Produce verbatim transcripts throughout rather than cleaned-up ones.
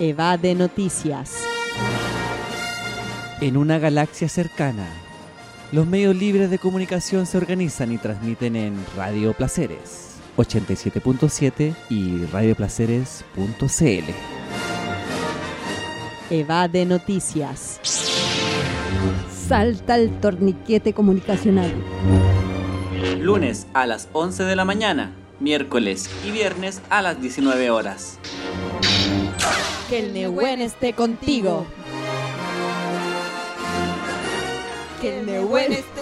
Evade Noticias. En una galaxia cercana, los medios libres de comunicación se organizan y transmiten en Radio Placeres ochenta y siete punto siete y radio placeres punto c l. Evade Noticias. Salta el torniquete comunicacional. Lunes a las once de la mañana, miércoles y viernes a las diecinueve horas. Que el Nehuen esté contigo. Que el Nehuen esté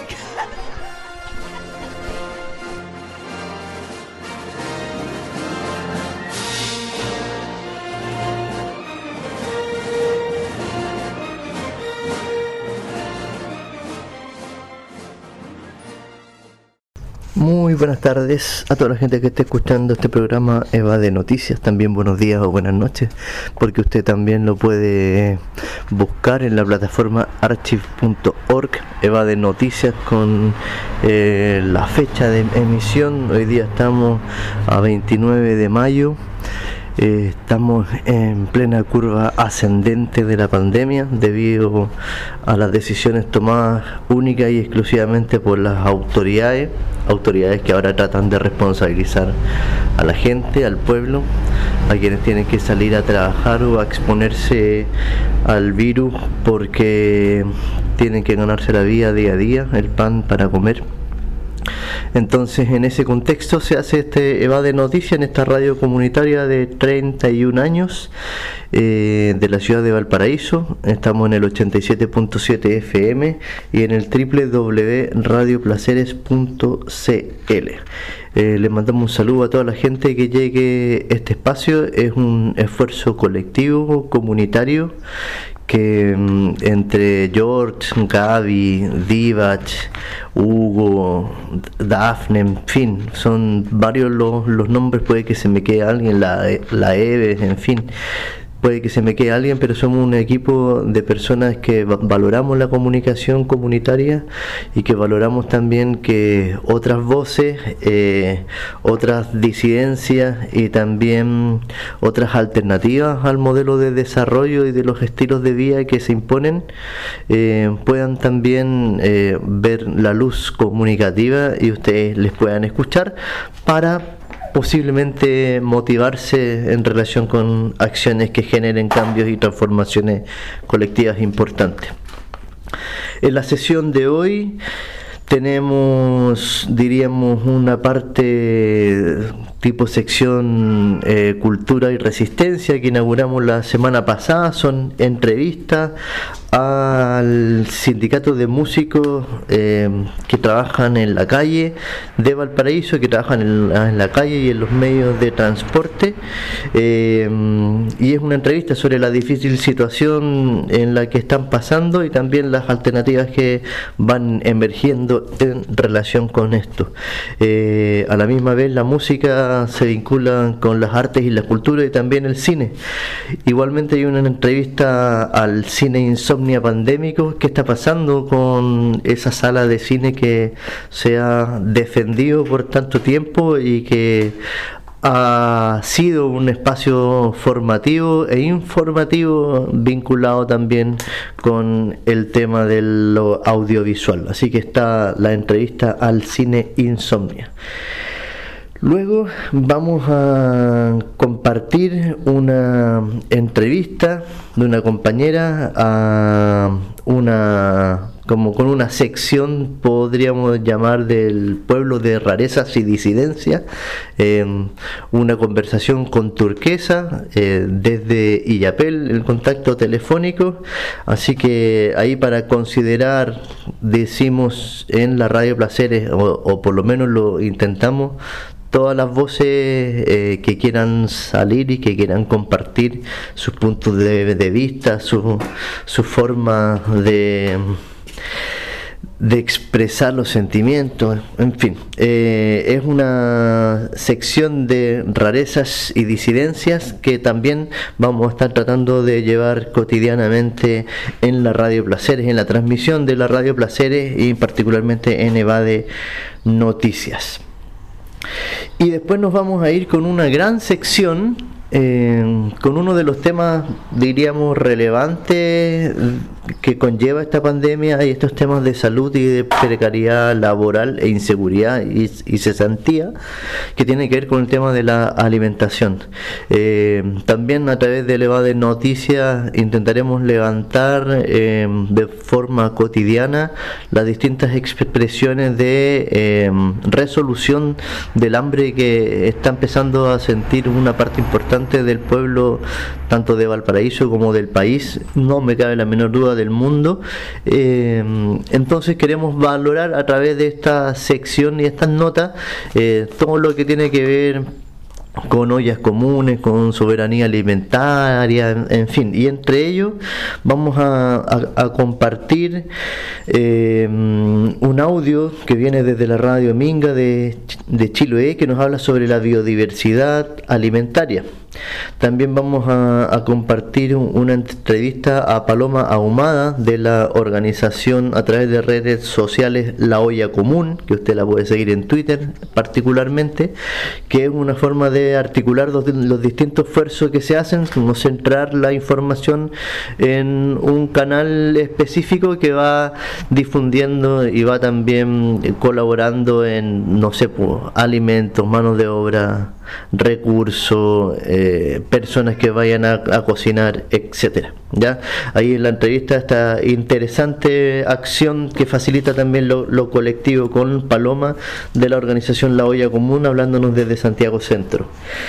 Muy buenas tardes a toda la gente que esté escuchando este programa Evade Noticias. También buenos días o buenas noches, porque usted también lo puede buscar en la plataforma archive punto org, Evade Noticias, con eh, la fecha de emisión. Hoy día estamos a veintinueve de mayo. Eh, estamos en plena curva ascendente de la pandemia debido a las decisiones tomadas única y exclusivamente por las autoridades, autoridades que ahora tratan de responsabilizar a la gente, al pueblo, a quienes tienen que salir a trabajar o a exponerse al virus porque tienen que ganarse la vida día a día, el pan para comer. Entonces, en ese contexto se hace este Evade Noticias en esta radio comunitaria de treinta y un años eh, de la ciudad de Valparaíso. Estamos en el ochenta y siete punto siete F M y en el doble u doble u doble u punto radio placeres punto c l. Eh, le mandamos un saludo a toda la gente que llegue a este espacio. Es un esfuerzo colectivo, comunitario, que mm, entre George, Gaby, Divach, Hugo, Dafne, en fin, son varios los, los nombres, puede que se me quede alguien, la, la Eve, en fin, puede que se me quede alguien, pero somos un equipo de personas que valoramos la comunicación comunitaria y que valoramos también que otras voces, eh, otras disidencias y también otras alternativas al modelo de desarrollo y de los estilos de vida que se imponen eh, puedan también eh, ver la luz comunicativa y ustedes les puedan escuchar para posiblemente motivarse en relación con acciones que generen cambios y transformaciones colectivas importantes. En la sesión de hoy tenemos, diríamos, una parte tipo sección eh, Cultura y Resistencia que inauguramos la semana pasada. Son entrevistas al sindicato de músicos eh, que trabajan en la calle de Valparaíso, que trabajan en la, en la calle y en los medios de transporte, eh, y es una entrevista sobre la difícil situación en la que están pasando y también las alternativas que van emergiendo en relación con esto. Eh, a la misma vez la música se vincula con las artes y la cultura y también el cine. Igualmente hay una entrevista al cine Insomnia pandémico. ¿Qué está pasando con esa sala de cine que se ha defendido por tanto tiempo y que ha sido un espacio formativo e informativo vinculado también con el tema de lo audiovisual? Así que está la entrevista al cine Insomnia. Luego vamos a compartir una entrevista de una compañera a una, como con una sección, podríamos llamar, del pueblo de rarezas y disidencias, eh, una conversación con Turquesa eh, desde Illapel, el contacto telefónico. Así que ahí, para considerar, decimos en la Radio Placeres, o, o por lo menos lo intentamos, todas las voces eh, que quieran salir y que quieran compartir sus puntos de, de vista, su, su forma de, de expresar los sentimientos, en fin. Eh, es una sección de rarezas y disidencias que también vamos a estar tratando de llevar cotidianamente en la Radio Placeres, en la transmisión de la Radio Placeres y particularmente en Evade Noticias. Y después nos vamos a ir con una gran sección eh, con uno de los temas, diríamos, relevantes que conlleva esta pandemia y estos temas de salud y de precariedad laboral e inseguridad y, y cesantía, que tiene que ver con el tema de la alimentación. Eh, también a través de Evade Noticias intentaremos levantar eh, de forma cotidiana las distintas expresiones de eh, resolución del hambre que está empezando a sentir una parte importante del pueblo, tanto de Valparaíso como del país, no me cabe la menor duda, del mundo. Eh, entonces queremos valorar a través de esta sección y estas notas eh, todo lo que tiene que ver con ollas comunes, con soberanía alimentaria, en, en fin, y entre ellos vamos a, a, a compartir eh, un audio que viene desde la radio Minga de, de Chiloé, que nos habla sobre la biodiversidad alimentaria. También vamos a, a compartir un, una entrevista a Paloma Ahumada de la organización a través de redes sociales La Olla Común, que usted la puede seguir en Twitter particularmente, que es una forma de articular los, los distintos esfuerzos que se hacen, como centrar la información en un canal específico que va difundiendo y va también colaborando en, no sé, pues, alimentos, manos de obra, recursos, eh, personas que vayan a, a cocinar, etcétera. Ya ahí en la entrevista esta interesante acción que facilita también lo, lo colectivo con Paloma de la organización La Olla Común, hablándonos desde Santiago Centro.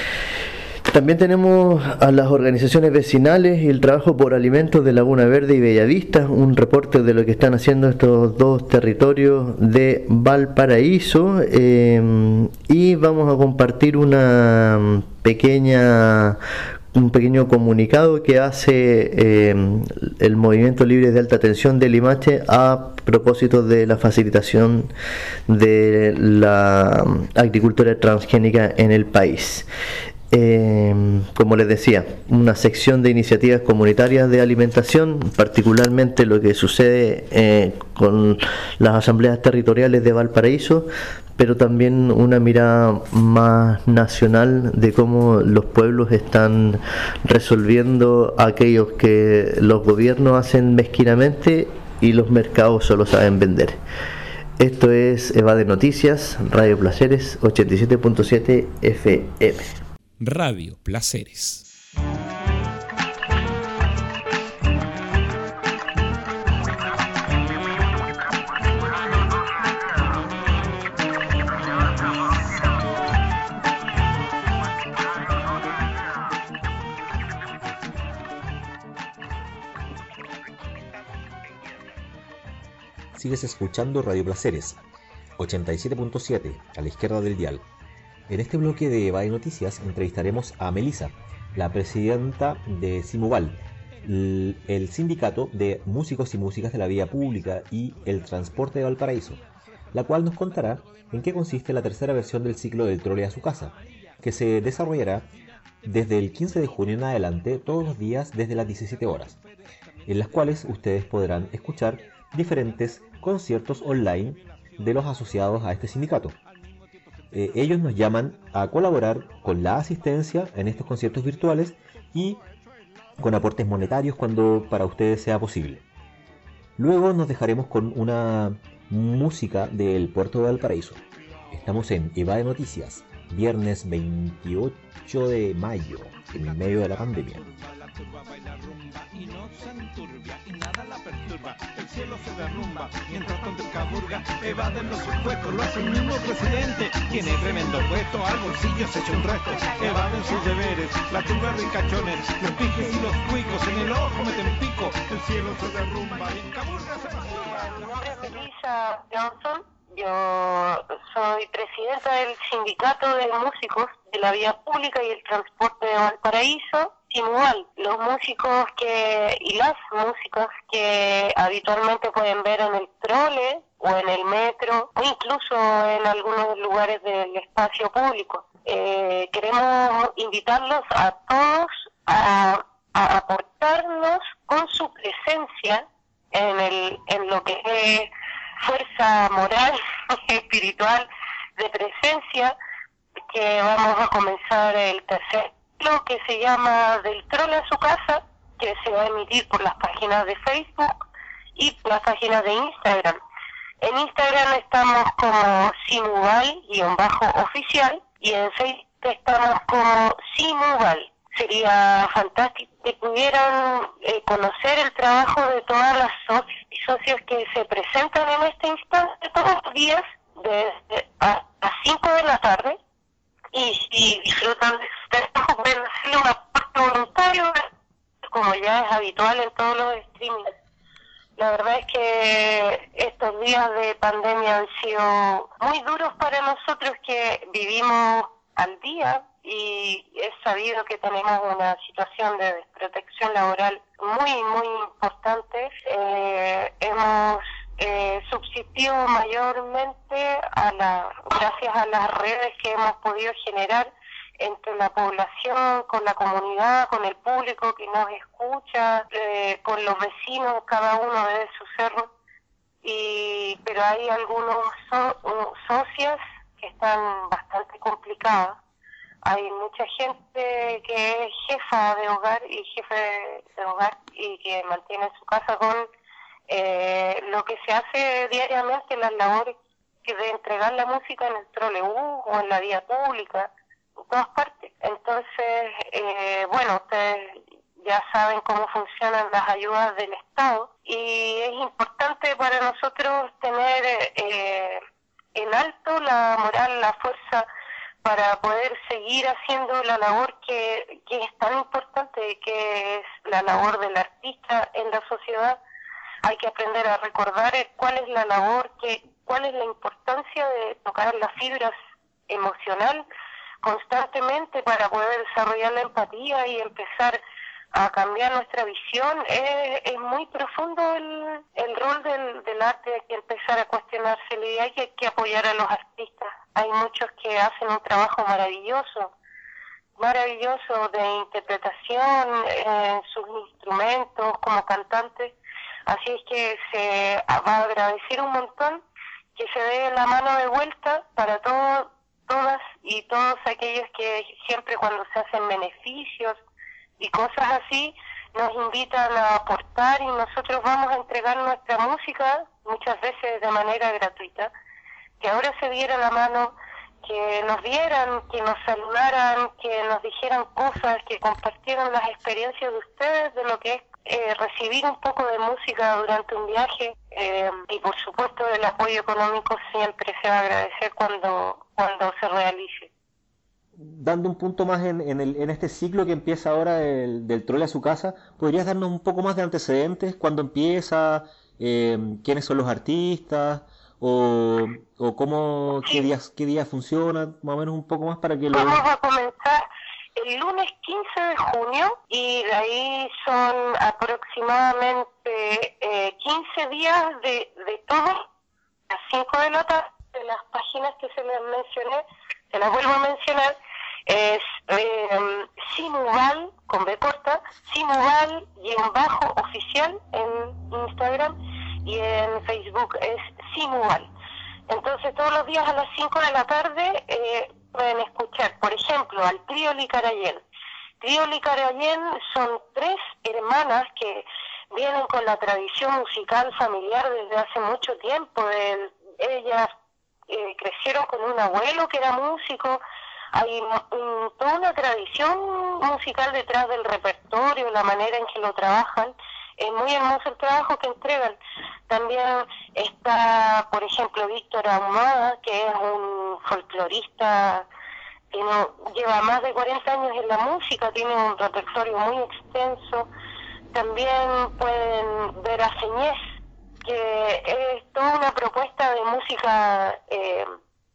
También tenemos a las organizaciones vecinales y el trabajo por alimentos de Laguna Verde y Bellavista, un reporte de lo que están haciendo estos dos territorios de Valparaíso, eh, y vamos a compartir una pequeña un pequeño comunicado que hace eh, el Movimiento Libre de Alta Tensión de Limache a propósito de la facilitación de la agricultura transgénica en el país. Eh, como les decía, una sección de iniciativas comunitarias de alimentación, particularmente lo que sucede eh, con las asambleas territoriales de Valparaíso, pero también una mirada más nacional de cómo los pueblos están resolviendo aquellos que los gobiernos hacen mezquinamente y los mercados solo saben vender. Esto es Evade Noticias, Radio Placeres, ochenta y siete punto siete F M. Radio Placeres. Sigues escuchando Radio Placeres, ochenta y siete punto siete, a la izquierda del dial. En este bloque de Evade Noticias entrevistaremos a Melissa, la presidenta de Simuval, el sindicato de músicos y músicas de la vía pública y el transporte de Valparaíso, la cual nos contará en qué consiste la tercera versión del ciclo del trole a su casa, que se desarrollará desde el quince de junio en adelante todos los días desde las diecisiete horas, en las cuales ustedes podrán escuchar diferentes conciertos online de los asociados a este sindicato. Eh, ellos nos llaman a colaborar con la asistencia en estos conciertos virtuales y con aportes monetarios cuando para ustedes sea posible. Luego nos dejaremos con una música del puerto de Valparaíso. Estamos en Evade Noticias, viernes veintiocho de mayo, en medio de la pandemia. Y no se enturbia y nada la perturba, el cielo se derrumba mientras tanto el caburga evaden los impuestos, lo hace el mismo presidente, tiene tremendo puesto, al bolsillo se echa un resto, evaden sus deberes, la chunga ricachones, los pijes y los cuicos, en el ojo meten pico, el cielo se derrumba y el caburga se masturba. Mi nombre es Melissa Johnson, yo soy presidenta del sindicato de músicos de la vía pública y el transporte de Valparaíso. Igual, los músicos que y las músicas que habitualmente pueden ver en el trole o en el metro o incluso en algunos lugares del espacio público. Eh, queremos invitarlos a todos a, a aportarnos con su presencia en, el, en lo que es fuerza moral, espiritual, de presencia, que vamos a comenzar el tercer ciclo que se llama Del Trole a su casa, que se va a emitir por las páginas de Facebook y por las páginas de Instagram. En Instagram estamos como Simuval-oficial y en Facebook estamos como Simuval. Sería fantástico que pudieran eh, conocer el trabajo de todas las socios y socios que se presentan en este instante todos los días desde a las cinco de la tarde, y si disfrutan de este trabajo pueden hacerle un aporte voluntario como ya es habitual en todos los streamings. La verdad es que estos días de pandemia han sido muy duros para nosotros que vivimos al día, y es sabido que tenemos una situación de desprotección laboral muy, muy importante. Eh, hemos eh, subsistido mayormente a la, gracias a las redes que hemos podido generar entre la población, con la comunidad, con el público que nos escucha, eh, con los vecinos, cada uno desde su cerro. Y, pero hay algunos so, socias que están bastante complicadas. Hay mucha gente que es jefa de hogar y jefe de hogar y que mantiene su casa con eh, lo que se hace diariamente, las labores que de entregar la música en el trolebús o en la vía pública, en todas partes. Entonces, eh, bueno, ustedes ya saben cómo funcionan las ayudas del Estado, y es importante para nosotros tener eh, en alto la moral, la fuerza para poder seguir haciendo la labor que, que es tan importante, que es la labor del artista en la sociedad. Hay que aprender a recordar cuál es la labor, que, cuál es la importancia de tocar las fibras emocional constantemente para poder desarrollar la empatía y empezar a cambiar nuestra visión. Es, es muy profundo el, el rol del, del arte, hay que empezar a cuestionárselo y hay que, hay que apoyar a los artistas. Hay muchos que hacen un trabajo maravilloso, maravilloso de interpretación en sus instrumentos como cantantes, así es que se va a agradecer un montón que se dé la mano de vuelta para todos, todas y todos aquellos que siempre cuando se hacen beneficios y cosas así, nos invitan a aportar y nosotros vamos a entregar nuestra música, muchas veces de manera gratuita, que ahora se diera la mano, que nos vieran, que nos saludaran, que nos dijeran cosas, que compartieran las experiencias de ustedes, de lo que es eh, recibir un poco de música durante un viaje, eh, y por supuesto el apoyo económico siempre se va a agradecer cuando, cuando se realice. Dando un punto más en, en, el, en este ciclo que empieza ahora el, del Trole a su casa, ¿podrías darnos un poco más de antecedentes? ¿Cuándo empieza? Eh, ¿Quiénes son los artistas? ¿O, o cómo, qué días, qué días funciona? Más o menos un poco más para que lo... Vamos a comenzar el lunes quince de junio y de ahí son aproximadamente eh, quince días de, de todo, a las cinco de la tarde, de las páginas que se les mencioné, se las vuelvo a mencionar, es eh, Simuval, con B corta, Simuval y en bajo oficial en Instagram y en Facebook es Simuval. Entonces todos los días a las cinco de la tarde eh, pueden escuchar, por ejemplo, al trío Licarayén. Trío Licarayén son tres hermanas que vienen con la tradición musical familiar desde hace mucho tiempo. De, ellas eh, crecieron con un abuelo que era músico. Hay um, toda una tradición musical detrás del repertorio, la manera en que lo trabajan. Es muy hermoso el trabajo que entregan. También está, por ejemplo, Víctor Ahumada, que es un folclorista que no, lleva más de cuarenta años en la música, tiene un repertorio muy extenso. También pueden ver a Señez, que es toda una propuesta de música eh,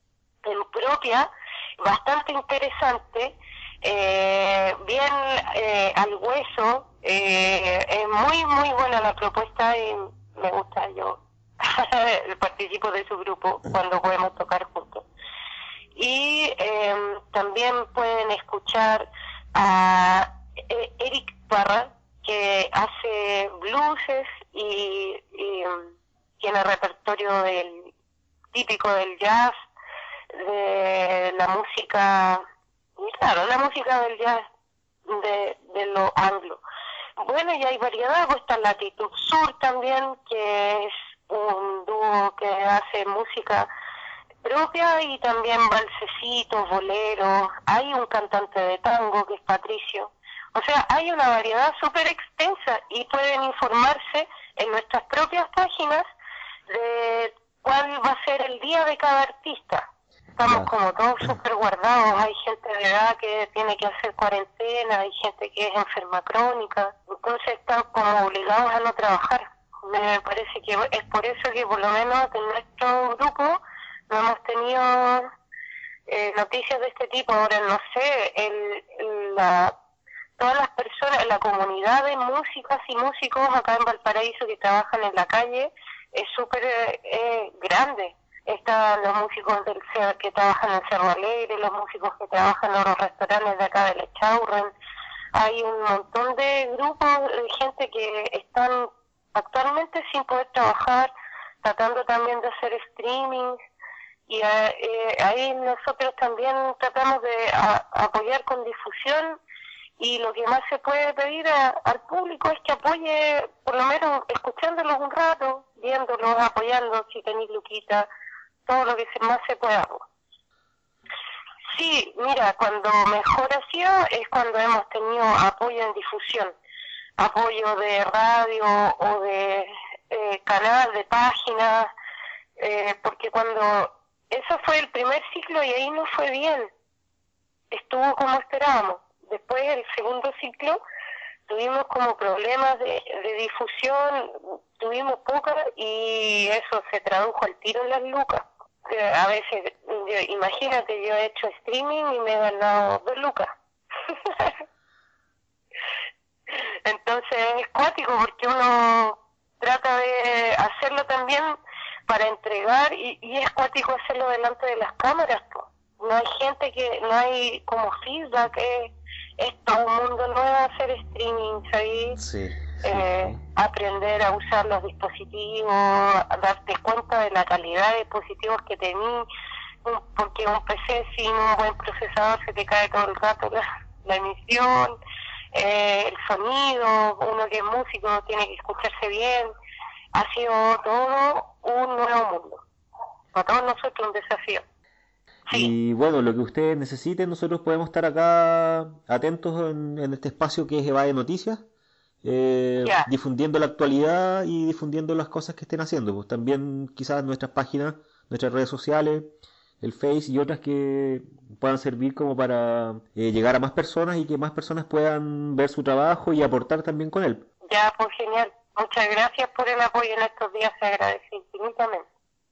propia, bastante interesante, eh, bien eh, al hueso, eh, es muy muy buena la propuesta y me gusta, yo participo de su grupo cuando podemos tocar juntos. Y eh, también pueden escuchar a eh, Eric Parra, que hace blueses y, y um, tiene repertorio del típico del jazz, de la música, y claro, la música del jazz de, de lo anglo. Bueno, y hay variedad, pues está Latitud Sur también, que es un dúo que hace música propia y también valsecitos, boleros. Hay un cantante de tango que es Patricio. O sea, hay una variedad súper extensa y pueden informarse en nuestras propias páginas de cuál va a ser el día de cada artista. Estamos como todos súper guardados, hay gente de edad que tiene que hacer cuarentena, hay gente que es enferma crónica, entonces están como obligados a no trabajar. Me parece que es por eso que por lo menos en nuestro grupo no hemos tenido eh, noticias de este tipo. Ahora no sé, el, el, la, todas las personas, la comunidad de músicas y músicos acá en Valparaíso que trabajan en la calle es súper eh, grande. Están los músicos del que trabajan en Cerro Alegre, los músicos que trabajan en los restaurantes de acá del Echaurren. Hay un montón de grupos de gente que están actualmente sin poder trabajar, tratando también de hacer streaming, y eh, ahí nosotros también tratamos de a, apoyar con difusión, y lo que más se puede pedir a, al público es que apoye, por lo menos escuchándolos un rato, viéndolos, apoyando, si tenéis luquita, todo lo que se, más se pueda. Sí, mira, cuando mejor ha sido es cuando hemos tenido apoyo en difusión, apoyo de radio o de eh, canal, de páginas, eh, porque cuando eso fue el primer ciclo y ahí no fue bien, estuvo como esperábamos. Después el segundo ciclo tuvimos como problemas de, de difusión, tuvimos poca y eso se tradujo al tiro en las lucas. A veces, yo, imagínate, yo he hecho streaming y me he ganado dos lucas. Entonces es cuático porque uno trata de hacerlo también para entregar y, y es cuático hacerlo delante de las cámaras, pues. No hay gente que, no hay como feedback, es, es todo un mundo nuevo hacer streaming, ¿sabes? Sí, sí, eh, sí. Aprender a usar los dispositivos, a darte cuenta de la calidad de dispositivos que tenés, porque un P C sin un buen procesador se te cae todo el rato la, la emisión, eh, el sonido, uno que es músico tiene que escucharse bien. Ha sido todo un nuevo mundo, para todos nosotros un desafío. Sí. Y bueno, lo que ustedes necesiten, nosotros podemos estar acá atentos en, en este espacio que es Eva de Noticias, eh, yeah. difundiendo la actualidad y difundiendo las cosas que estén haciendo. Pues también quizás nuestras páginas, nuestras redes sociales, el Face y otras que puedan servir como para eh, llegar a más personas y que más personas puedan ver su trabajo y aportar también con él. Ya, pues genial. Muchas gracias por el apoyo en estos días, se agradece infinitamente.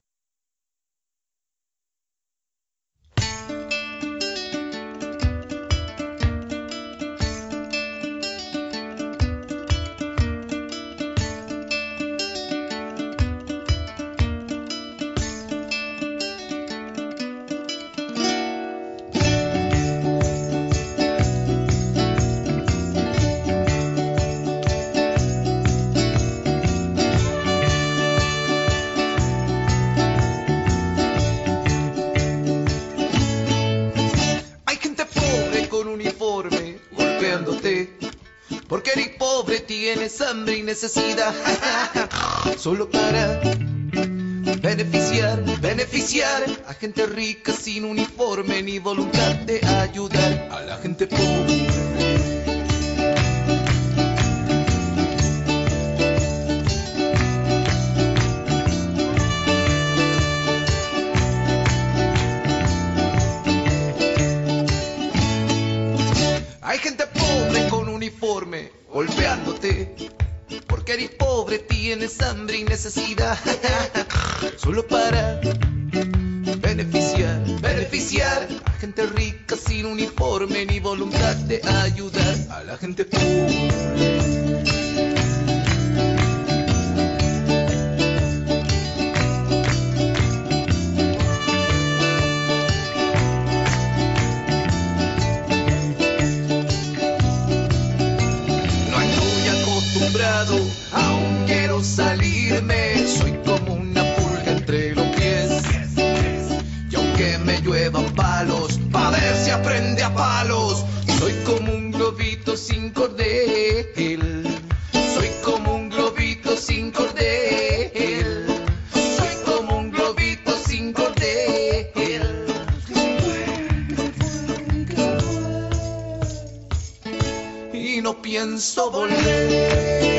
Porque eres pobre, tienes hambre y necesidad. Solo para beneficiar, beneficiar a gente rica sin uniforme ni voluntad de ayudar a la gente pobre. Hay gente pobre con uniforme golpeándote, porque eres pobre, tienes hambre y necesidad. Solo para beneficiar, beneficiar a gente rica sin uniforme ni voluntad de ayudar a la gente pobre. Aún quiero salirme, soy como una pulga entre los pies. Y aunque me lluevan palos, pa' ver si aprende a palos. Soy como un globito pienso volver.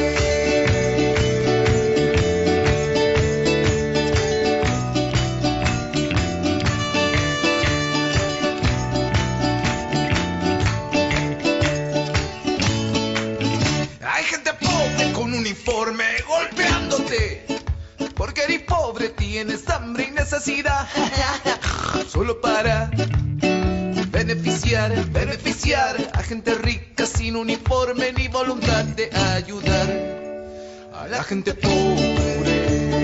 Hay gente pobre con uniforme golpeándote, porque eres pobre, tienes hambre y necesidad, solo para beneficiar, beneficiar a gente rica sin uniforme ni voluntad de ayudar a la gente pobre.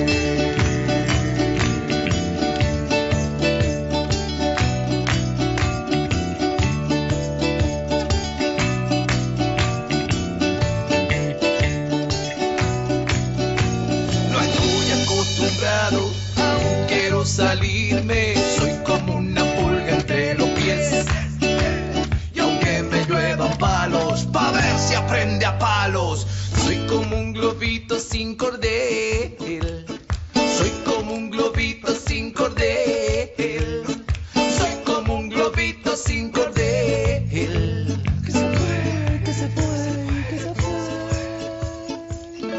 No estoy acostumbrado, aún quiero salirme, soy como una pulga entre los pies. Y aunque me lluevan palos, pa' ver si aprende a palos, soy como un globito sin cordel. Soy como un globito sin cordel. Soy como un globito sin cordel. Que se fue, que se fue, que se fue.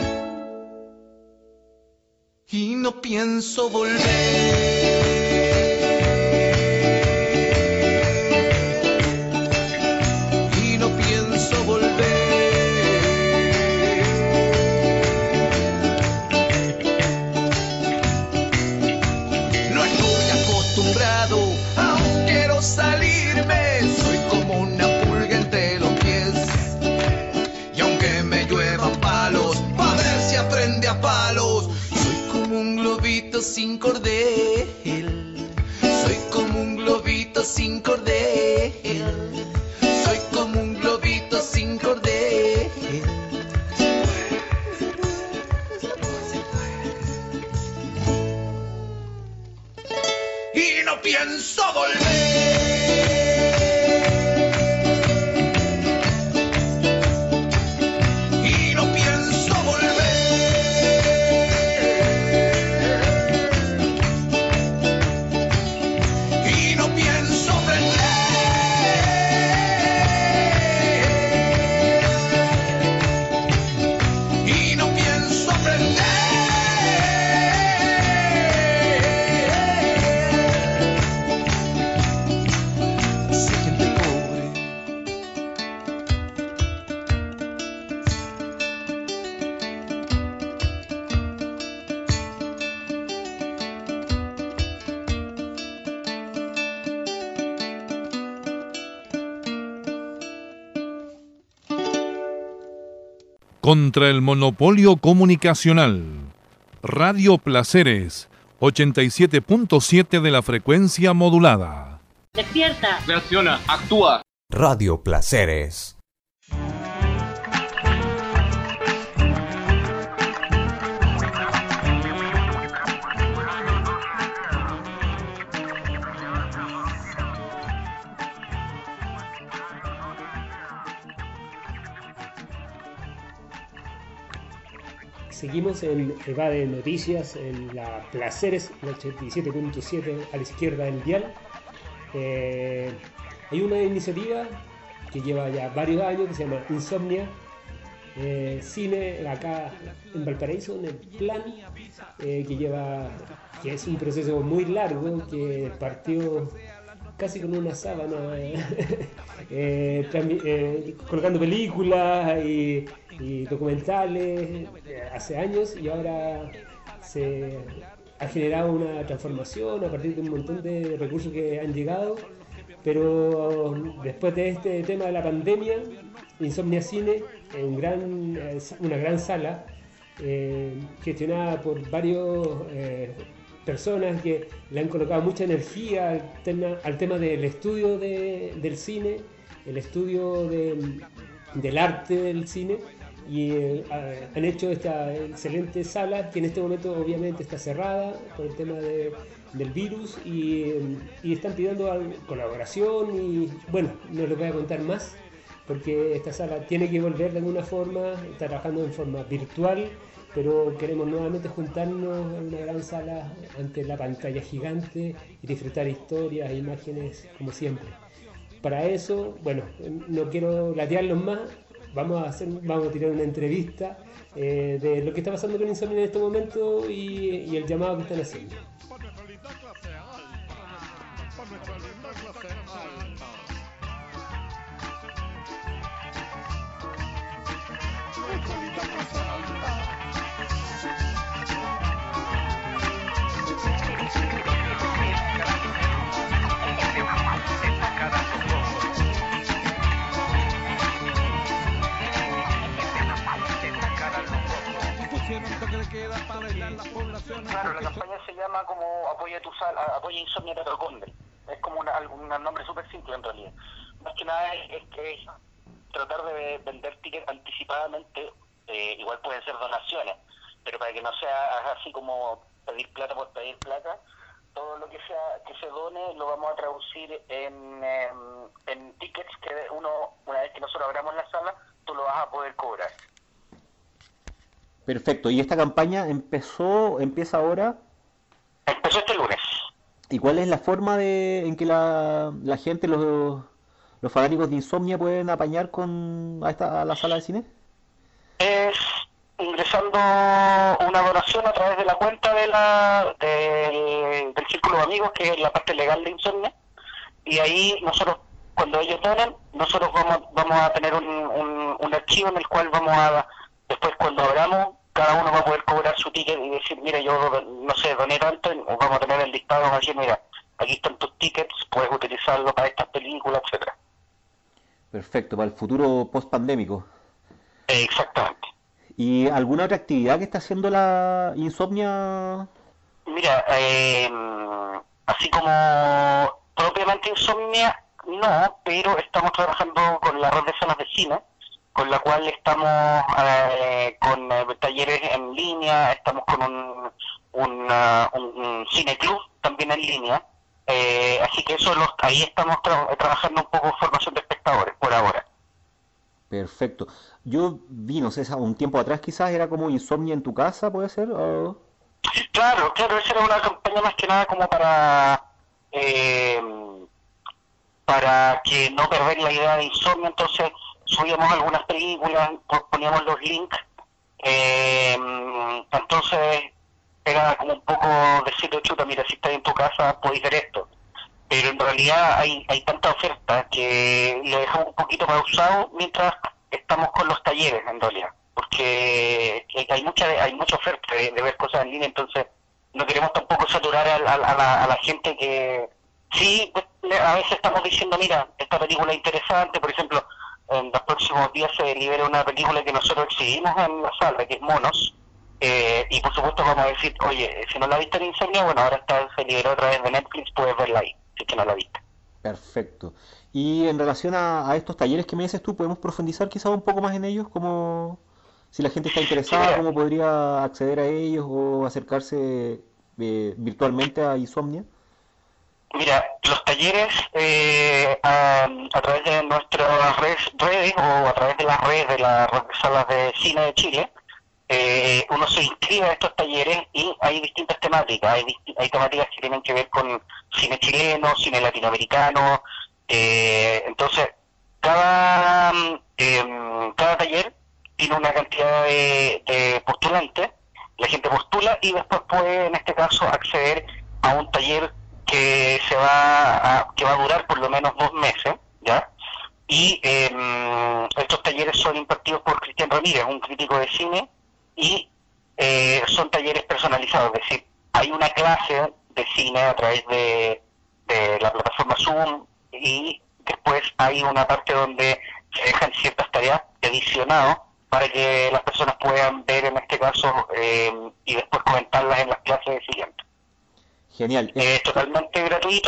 Y no pienso volver. Aún quiero salirme, soy como una pulga entre los pies. Y aunque me lluevan palos, pa' ver si aprende a palos, soy como un globito sin cordel. Soy como un globito sin cordel. Soy como un globito sin cordel. Y no pienso volver. Y no pienso volver. Y no pienso aprender. Y no pienso aprender. Contra el monopolio comunicacional. Radio Placeres, ochenta y siete punto siete de la frecuencia modulada. Despierta. Reacciona. Actúa. Radio Placeres. Seguimos en Evade Noticias, en la Placeres, el ochenta y siete punto siete a la izquierda del dial. Eh, hay una iniciativa que lleva ya varios años que se llama Insomnia, eh, cine acá en Valparaíso, en el plan, eh, que lleva, que es un proceso muy largo, que partió casi con una sábana, eh, eh, colocando películas y, y documentales eh, hace años, y ahora se ha generado una transformación a partir de un montón de recursos que han llegado, pero después de este tema de la pandemia, Insomnia Cine, un gran, una gran sala eh, gestionada por varios eh, personas que le han colocado mucha energía al tema, al tema del estudio de, del cine, el estudio de, del arte del cine, y eh, han hecho esta excelente sala que en este momento obviamente está cerrada por el tema de, del virus, y, y están pidiendo colaboración, y bueno, no les voy a contar más porque esta sala tiene que volver de alguna forma, está trabajando en forma virtual, pero queremos nuevamente juntarnos en una gran sala ante la pantalla gigante y disfrutar historias e imágenes como siempre. Para eso, bueno, no quiero latearlos más, vamos a hacer, vamos a tirar una entrevista eh, de lo que está pasando con Insomnia en este momento y, y el llamado que están haciendo. Claro, la campaña se llama como Apoya tu sal, Apoya Insomnia Teatro Condel. Es como una, un nombre súper simple en realidad. Más que nada es, es que es tratar de vender tickets anticipadamente, eh, igual pueden ser donaciones, pero para que no sea así como pedir plata por pedir plata, todo lo que sea que se done lo vamos a traducir en, en, en tickets que uno, una vez que nosotros abramos la sala, tú lo vas a poder cobrar. Perfecto, ¿y esta campaña empezó, empieza ahora? Empezó este lunes. ¿Y cuál es la forma de en que la, la gente, los, los fanáticos de Insomnia pueden apañar con a, esta, a la sala de cine? Es ingresando una donación a través de la cuenta de la de, del Círculo de Amigos, que es la parte legal de Insomnia, y ahí nosotros, cuando ellos donen, nosotros vamos, vamos a tener un, un, un archivo en el cual vamos a, después cuando abramos, cada uno va a poder cobrar su ticket y decir, mira, yo no sé, doné tanto, y vamos a tener el listado, vamos a decir, mira, aquí están tus tickets, puedes utilizarlo para estas películas, etcétera. Perfecto, para el futuro post-pandémico. Eh, exactamente. ¿Y alguna otra actividad que está haciendo la Insomnia? Mira, eh, así como propiamente Insomnia, no, pero estamos trabajando con la red de salas de cine, con la cual estamos eh, con eh, talleres en línea, estamos con un, un, uh, un, un cineclub también en línea, eh, así que eso los, ahí estamos tra trabajando un poco formación de espectadores por ahora. Perfecto. Yo vi, no sé, un tiempo atrás quizás era como Insomnia en tu casa, ¿puede ser? ¿O? Claro, claro, esa era una campaña más que nada como para eh, para que no perder la idea de Insomnia, entonces subíamos algunas películas, poníamos los links, eh, entonces era como un poco decirle, chuta, mira, si estás en tu casa podéis ver esto, pero en realidad hay hay tanta oferta que lo dejamos un poquito pausado mientras estamos con los talleres en realidad, porque hay mucha hay mucha oferta de, de ver cosas en línea, entonces no queremos tampoco saturar a, a, a, la, a la gente que sí, a veces estamos diciendo, mira, esta película es interesante, por ejemplo, en los próximos días se libera una película que nosotros exhibimos en la sala, que es Monos, eh, y por supuesto vamos a decir, oye, si no la viste en Insomnia, bueno, ahora está, se liberó a través de Netflix, puedes verla ahí, si es que no la viste. Perfecto. Y en relación a, a estos talleres que me dices tú, ¿podemos profundizar quizás un poco más en ellos? Como si la gente está interesada, sí, ¿cómo podría acceder a ellos o acercarse eh, virtualmente a Insomnia? Mira, los talleres eh, a, a través de nuestras redes, redes o a través de las redes de las salas de cine de Chile, eh, uno se inscribe a estos talleres y hay distintas temáticas. Hay, hay temáticas que tienen que ver con cine chileno, cine latinoamericano. Eh, entonces, cada, eh, cada taller tiene una cantidad de, de postulantes. La gente postula y después puede, en este caso, acceder a un taller que se va a, que va a durar por lo menos dos meses, ¿ya? Y eh, estos talleres son impartidos por Cristian Ramírez, un crítico de cine, y eh, son talleres personalizados, es decir, hay una clase de cine a través de, de la plataforma Zoom, y después hay una parte donde se dejan ciertas tareas de adicionado para que las personas puedan ver en este caso eh, y después comentarlas en las clases siguientes. Genial. Es eh, totalmente gratuito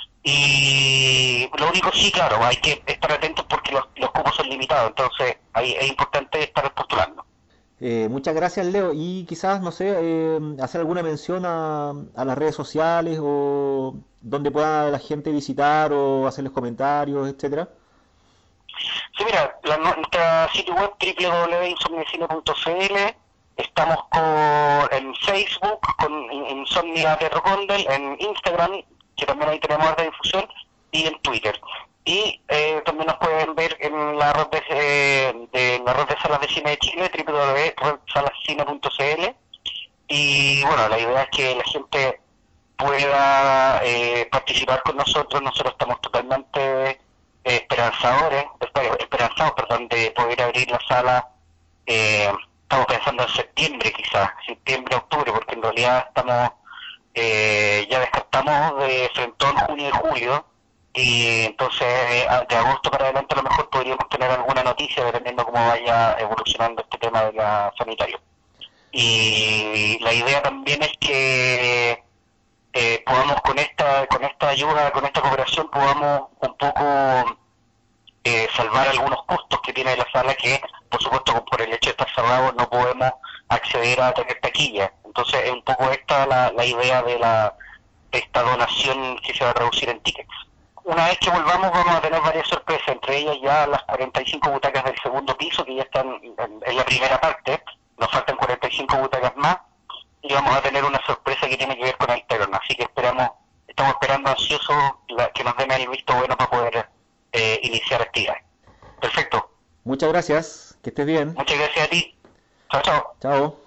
y lo único sí, claro, hay que estar atentos porque los, los cupos son limitados, entonces ahí es importante estar postulando. Eh, muchas gracias, Leo. Y quizás, no sé, eh, hacer alguna mención a, a las redes sociales o donde pueda la gente visitar o hacerles comentarios, etcétera. Sí, mira, la, nuestra sitio web doble u doble u doble u punto insomniacine punto c l. Estamos con, en Facebook con Insomnia Teatro Condel, en Instagram, que también ahí tenemos harta difusión, y en Twitter. Y eh, también nos pueden ver en la red de, eh, de la red de salas de cine de Chile, doble u doble u doble u punto red salas cine punto c l. Y bueno, la idea es que la gente pueda eh, participar con nosotros. Nosotros estamos totalmente eh, esperanzadores, esperanzados, perdón, de poder abrir la sala. Eh, estamos pensando en septiembre, quizás, septiembre, octubre, porque en realidad estamos eh, ya descartamos de frentón junio y julio. Y entonces de agosto para adelante a lo mejor podríamos tener alguna noticia dependiendo cómo vaya evolucionando este tema de la sanitario. Y la idea también es que eh, podamos con esta con esta ayuda, con esta cooperación, podamos un poco eh, salvar algunos costos que tiene la sala, que por supuesto por el hecho de estar cerrado no podemos acceder a tener taquilla. Entonces es un poco esta la, la idea de, la, de esta donación que se va a reducir en tickets. Una vez que volvamos vamos a tener varias sorpresas, entre ellas ya las cuarenta y cinco butacas del segundo piso, que ya están en, en la primera parte. Nos faltan cuarenta y cinco butacas más y vamos a tener una sorpresa que tiene que ver con el Terón. Así que esperamos, estamos esperando ansiosos la, que nos den el visto bueno para poder eh, iniciar actividades. Perfecto. Muchas gracias, que estés bien. Muchas gracias a ti. Chao, chao. Chao.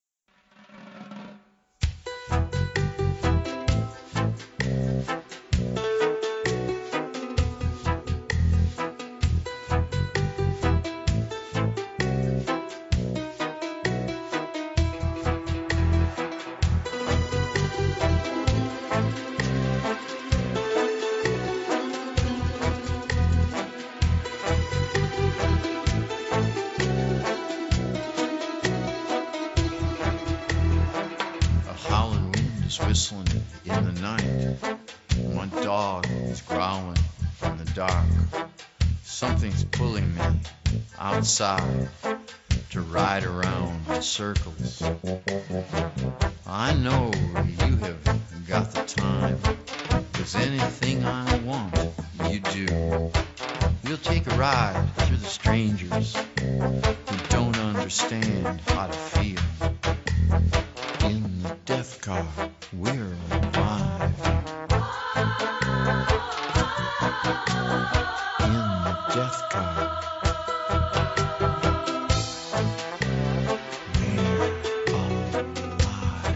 Whistling in the night. My dog is growling in the dark. Something's pulling me outside to ride around in circles. I know you have got the time, 'cause anything I want, you do. We'll take a ride through the strangers who don't understand how to feel. In the death car, we're alive. In the death car, we're alive.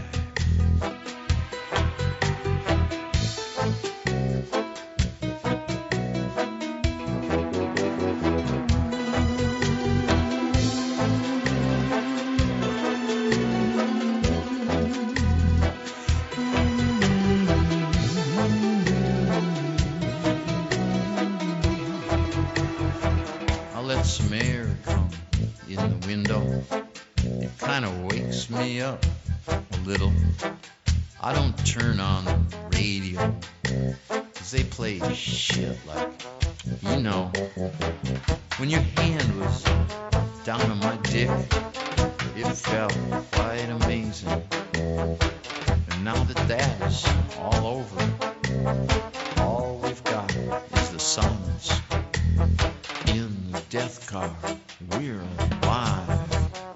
Some air come in the window. It kind of wakes me up a little. I don't turn on the radio, 'cause they play shit like, you know, when your hand was down on my dick, it felt quite amazing. And now that that is all over, all we've got is the silence. In the death car, we're alive.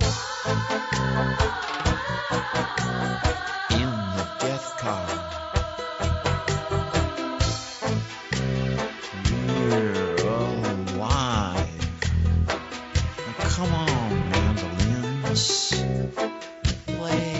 In the death car, we're alive. Now come on, mandolins, play.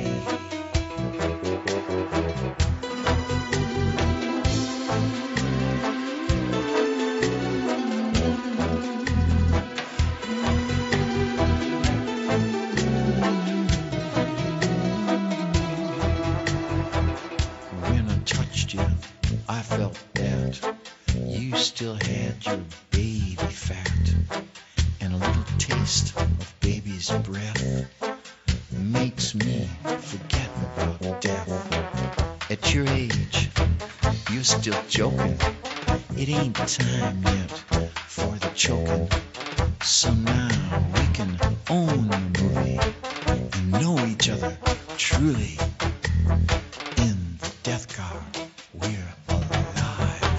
I felt that you still had your baby fat, and a little taste of baby's breath makes me forget about death. At your age, you're still joking. It ain't time yet for the choking. So now we can own the movie and know each other truly. In the death car, we're alive.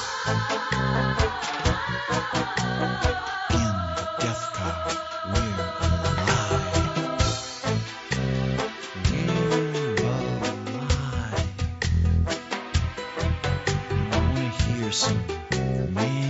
In the death car, we're alive. We're alive. I wanna hear some man.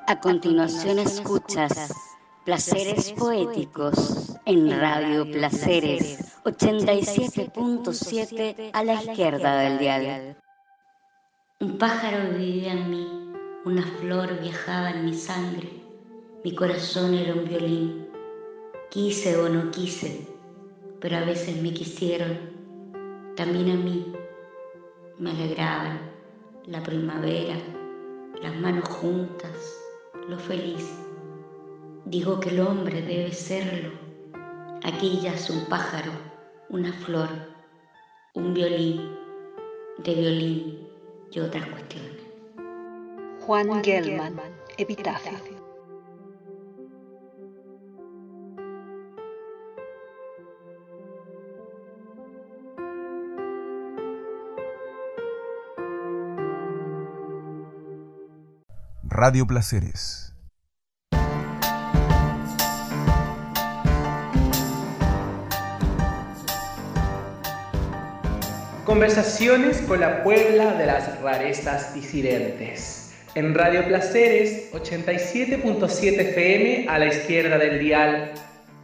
A continuación escuchas Placeres Poéticos en Radio Placeres ochenta y siete punto siete a la izquierda del dial. Un pájaro vivía en mí, una flor viajaba en mi sangre, mi corazón era un violín. Quise o no quise, pero a veces me quisieron, también a mí. Me alegraban la primavera, las manos juntas, lo feliz. Digo que el hombre debe serlo. Aquí yace un pájaro, una flor, un violín, de violín y otras cuestiones. Juan Gelman, Epitafio. Radio Placeres. Conversaciones con la Puebla de las rarezas disidentes. En Radio Placeres ochenta y siete punto siete F M a la izquierda del dial.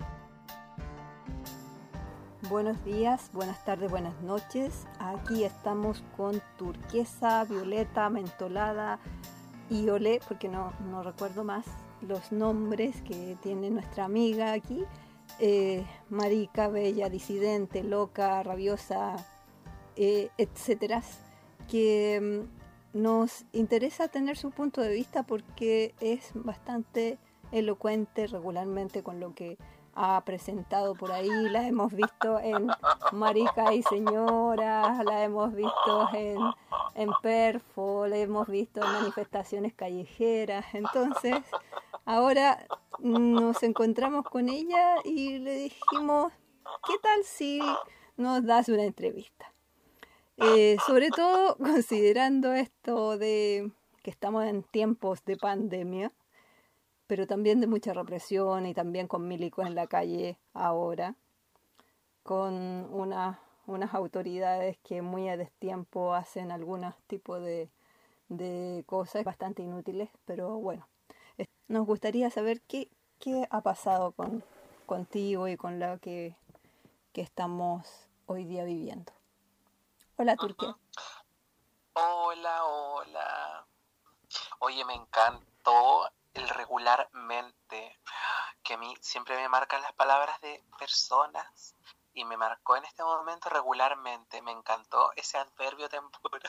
Buenos días, buenas tardes, buenas noches. Aquí estamos con turquesa, violeta, mentolada y olé, porque no, no recuerdo más los nombres que tiene nuestra amiga aquí. Eh, marica, bella, disidente, loca, rabiosa, eh, etcétera. Que mm, nos interesa tener su punto de vista porque es bastante elocuente regularmente con lo que ha presentado por ahí. La hemos visto en Marica y Señora, la hemos visto en, en Perfo, la hemos visto en manifestaciones callejeras. Entonces, ahora nos encontramos con ella y le dijimos, ¿qué tal si nos das una entrevista? Eh, sobre todo considerando esto de que estamos en tiempos de pandemia, pero también de mucha represión y también con milicos en la calle ahora, con una, unas autoridades que muy a destiempo hacen algunos tipos de, de cosas bastante inútiles, pero bueno, nos gustaría saber qué, qué ha pasado con, contigo y con lo que, que estamos hoy día viviendo. Hola, Turquía. Hola, hola. Oye, me encantó el regularmente, que a mí siempre me marcan las palabras de personas y me marcó en este momento regularmente. Me encantó ese adverbio temporal.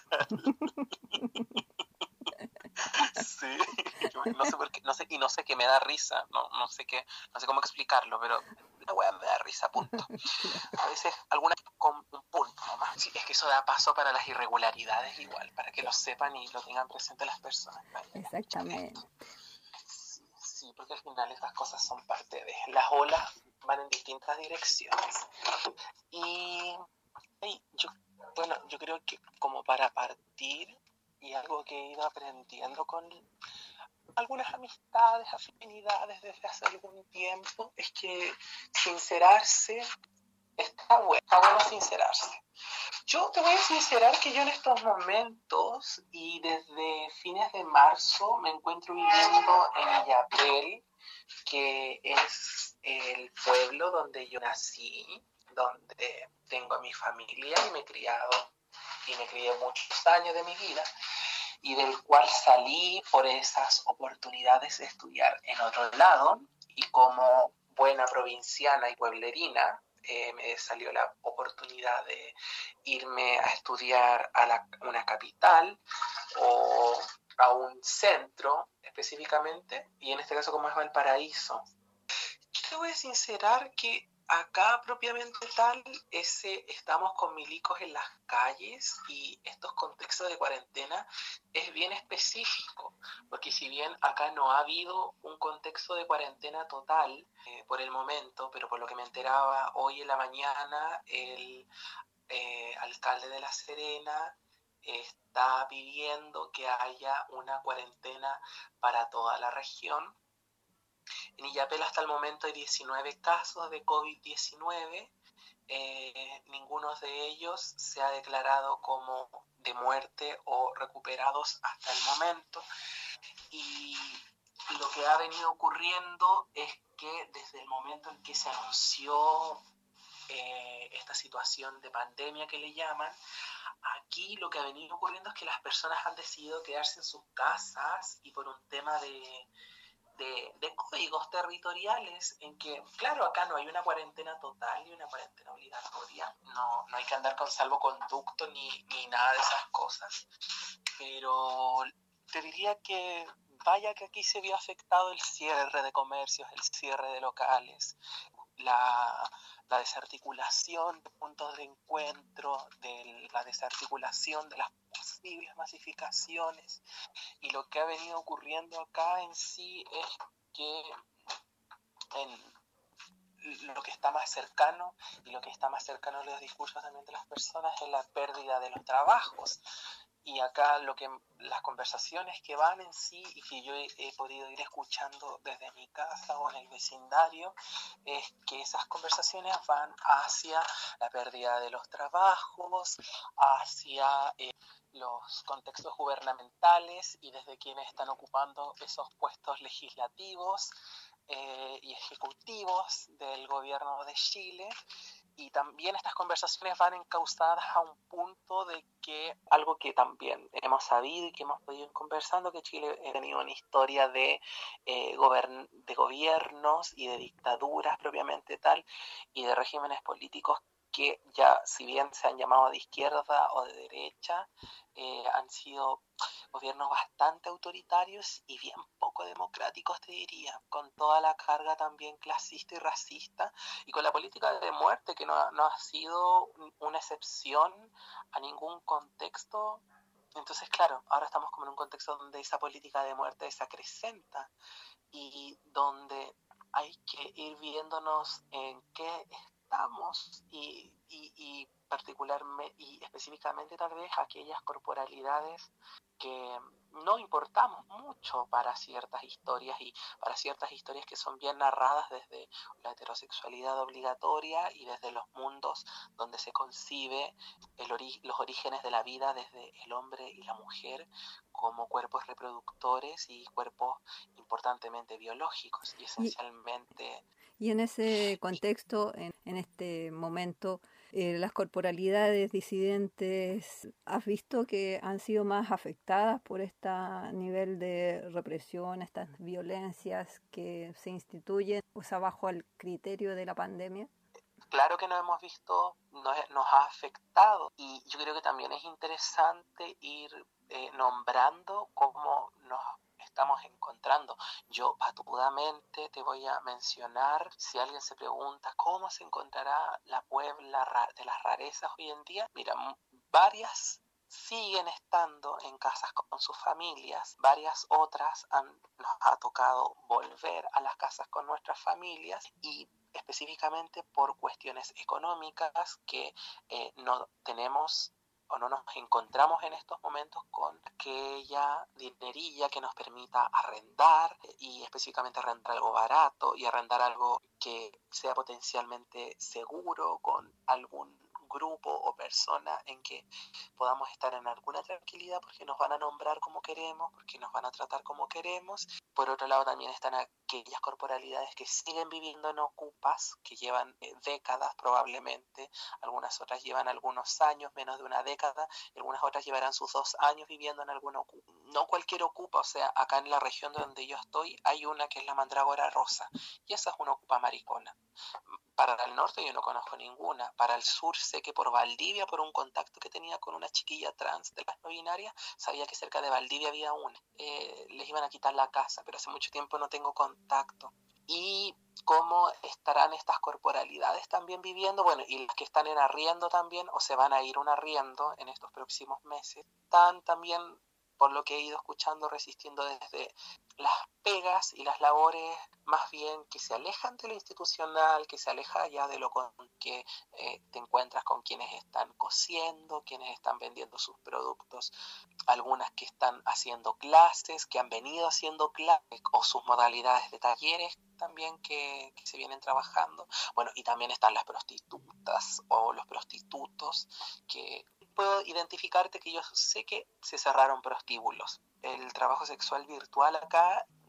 Sí, no sé por qué, no sé, y no sé qué me da risa, no, no sé qué, no sé cómo explicarlo, pero la weá me da risa, punto. A veces alguna con un punto nomás. Sí, es que eso da paso para las irregularidades igual, para que lo sepan y lo tengan presente las personas. Exactamente. Sí, sí, porque al final estas cosas son parte de... Las olas van en distintas direcciones. Y, y yo, bueno, yo creo que como para partir, y algo que he ido aprendiendo con algunas amistades, afinidades desde hace algún tiempo, es que sincerarse está bueno, está bueno sincerarse. Yo te voy a sincerar que yo en estos momentos y desde fines de marzo me encuentro viviendo en Illapel, que es el pueblo donde yo nací, donde tengo a mi familia y me he criado y me crié muchos años de mi vida, y del cual salí por esas oportunidades de estudiar en otro lado, y como buena provinciana y pueblerina, eh, me salió la oportunidad de irme a estudiar a la, una capital o a un centro específicamente, y en este caso como es Valparaíso. Yo te voy a sincerar que acá propiamente tal, ese, estamos con milicos en las calles y estos contextos de cuarentena es bien específico, porque si bien acá no ha habido un contexto de cuarentena total eh, por el momento, pero por lo que me enteraba hoy en la mañana, el eh, alcalde de La Serena está pidiendo que haya una cuarentena para toda la región. En Illapel hasta el momento hay diecinueve casos de covid diecinueve, eh, ninguno de ellos se ha declarado como de muerte o recuperados hasta el momento, y lo que ha venido ocurriendo es que desde el momento en que se anunció eh, esta situación de pandemia que le llaman, aquí lo que ha venido ocurriendo es que las personas han decidido quedarse en sus casas y por un tema de, de, de códigos territoriales en que, claro, acá no hay una cuarentena total ni una cuarentena obligatoria, no, no hay que andar con salvoconducto ni, ni nada de esas cosas, pero te diría que vaya que aquí se vio afectado el cierre de comercios, el cierre de locales, la, la desarticulación de puntos de encuentro, de la desarticulación de las posibles masificaciones. Y lo que ha venido ocurriendo acá en sí es que en lo que está más cercano, y lo que está más cercano a los discursos también de las personas, es la pérdida de los trabajos. Y acá lo que las conversaciones que van en sí y que yo he, he podido ir escuchando desde mi casa o en el vecindario es que esas conversaciones van hacia la pérdida de los trabajos, hacia eh, los contextos gubernamentales y desde quienes están ocupando esos puestos legislativos eh, y ejecutivos del gobierno de Chile. Y también estas conversaciones van encauzadas a un punto de que algo que también hemos sabido y que hemos podido ir conversando, que Chile ha tenido una historia de, eh, gobern- de gobiernos y de dictaduras propiamente tal, y de regímenes políticos que ya, si bien se han llamado de izquierda o de derecha, eh, han sido gobiernos bastante autoritarios y bien poco democráticos, te diría, con toda la carga también clasista y racista, y con la política de muerte que no, no ha sido una excepción a ningún contexto. Entonces, claro, ahora estamos como en un contexto donde esa política de muerte se acrecenta y donde hay que ir viéndonos en qué estamos y, y, y particularmente y específicamente tal vez aquellas corporalidades que no importamos mucho para ciertas historias y para ciertas historias que son bien narradas desde la heterosexualidad obligatoria y desde los mundos donde se concibe el ori- los orígenes de la vida desde el hombre y la mujer como cuerpos reproductores y cuerpos importantemente biológicos y esencialmente... Y, y en ese contexto, en, en este momento, eh, las corporalidades disidentes, ¿has visto que han sido más afectadas por este nivel de represión, estas violencias que se instituyen, o sea, bajo el criterio de la pandemia? Claro que nos hemos visto, nos, nos ha afectado, y yo creo que también es interesante ir eh, nombrando cómo nos estamos encontrando. Yo patudamente te voy a mencionar, si alguien se pregunta cómo se encontrará la Puebla de las rarezas hoy en día, mira, varias siguen estando en casas con sus familias, varias otras han, nos ha tocado volver a las casas con nuestras familias, y específicamente por cuestiones económicas que eh, no tenemos o no nos encontramos en estos momentos con aquella dinerilla que nos permita arrendar, y específicamente arrendar algo barato y arrendar algo que sea potencialmente seguro con algún grupo o persona en que podamos estar en alguna tranquilidad, porque nos van a nombrar como queremos, porque nos van a tratar como queremos. Por otro lado también están aquellas corporalidades que siguen viviendo en ocupas, que llevan eh, décadas probablemente, algunas otras llevan algunos años, menos de una década, y algunas otras llevarán sus dos años viviendo en alguna ocupa. No cualquier ocupa, o sea, acá en la región donde yo estoy hay una que es la Mandrágora Rosa, y esa es una ocupa maricona. Para el norte yo no conozco ninguna. Para el sur sé que por Valdivia, por un contacto que tenía con una chiquilla trans de las no binarias, sabía que cerca de Valdivia había una. Eh, les iban a quitar la casa, pero hace mucho tiempo no tengo contacto. Y cómo estarán estas corporalidades también viviendo, bueno, y las que están en arriendo también, o se van a ir un arriendo en estos próximos meses, están también, por lo que he ido escuchando, resistiendo desde las pegas y las labores más bien que se alejan de lo institucional, que se aleja ya de lo con que eh, te encuentras con quienes están cosiendo, quienes están vendiendo sus productos, algunas que están haciendo clases, que han venido haciendo clases, o sus modalidades de talleres también que, que se vienen trabajando. Bueno, y también están las prostitutas o los prostitutos, que puedo identificarte que yo sé que se cerraron prostíbulos. El trabajo sexual virtual acá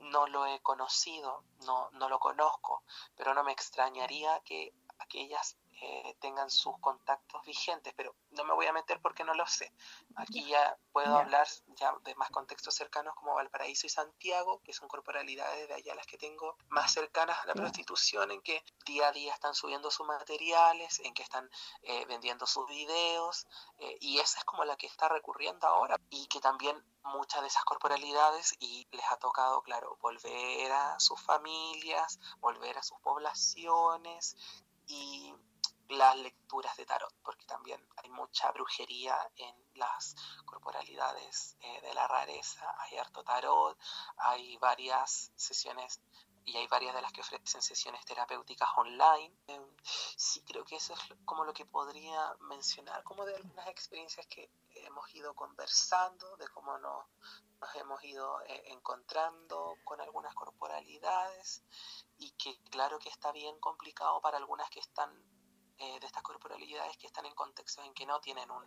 no lo he conocido, no, no lo conozco, pero no me extrañaría que aquellas eh, tengan sus contactos vigentes, pero no me voy a meter porque no lo sé. Aquí ya puedo Ya. hablar ya de más contextos cercanos como Valparaíso y Santiago, que son corporalidades de allá las que tengo más cercanas a la Claro. prostitución, en que día a día están subiendo sus materiales, en que están eh, vendiendo sus videos, eh, y esa es como la que está recurriendo ahora, y que también muchas de esas corporalidades y les ha tocado, claro, volver a sus familias, volver a sus poblaciones y las lecturas de tarot, porque también hay mucha brujería en las corporalidades eh, de la rareza, hay harto tarot, hay varias sesiones y hay varias de las que ofrecen sesiones terapéuticas online. Eh, sí, creo que eso es como lo que podría mencionar, como de algunas experiencias que hemos ido conversando, de cómo nos, nos hemos ido eh, encontrando con algunas corporalidades, y que claro que está bien complicado para algunas que están eh, de estas corporalidades que están en contextos en que no tienen un,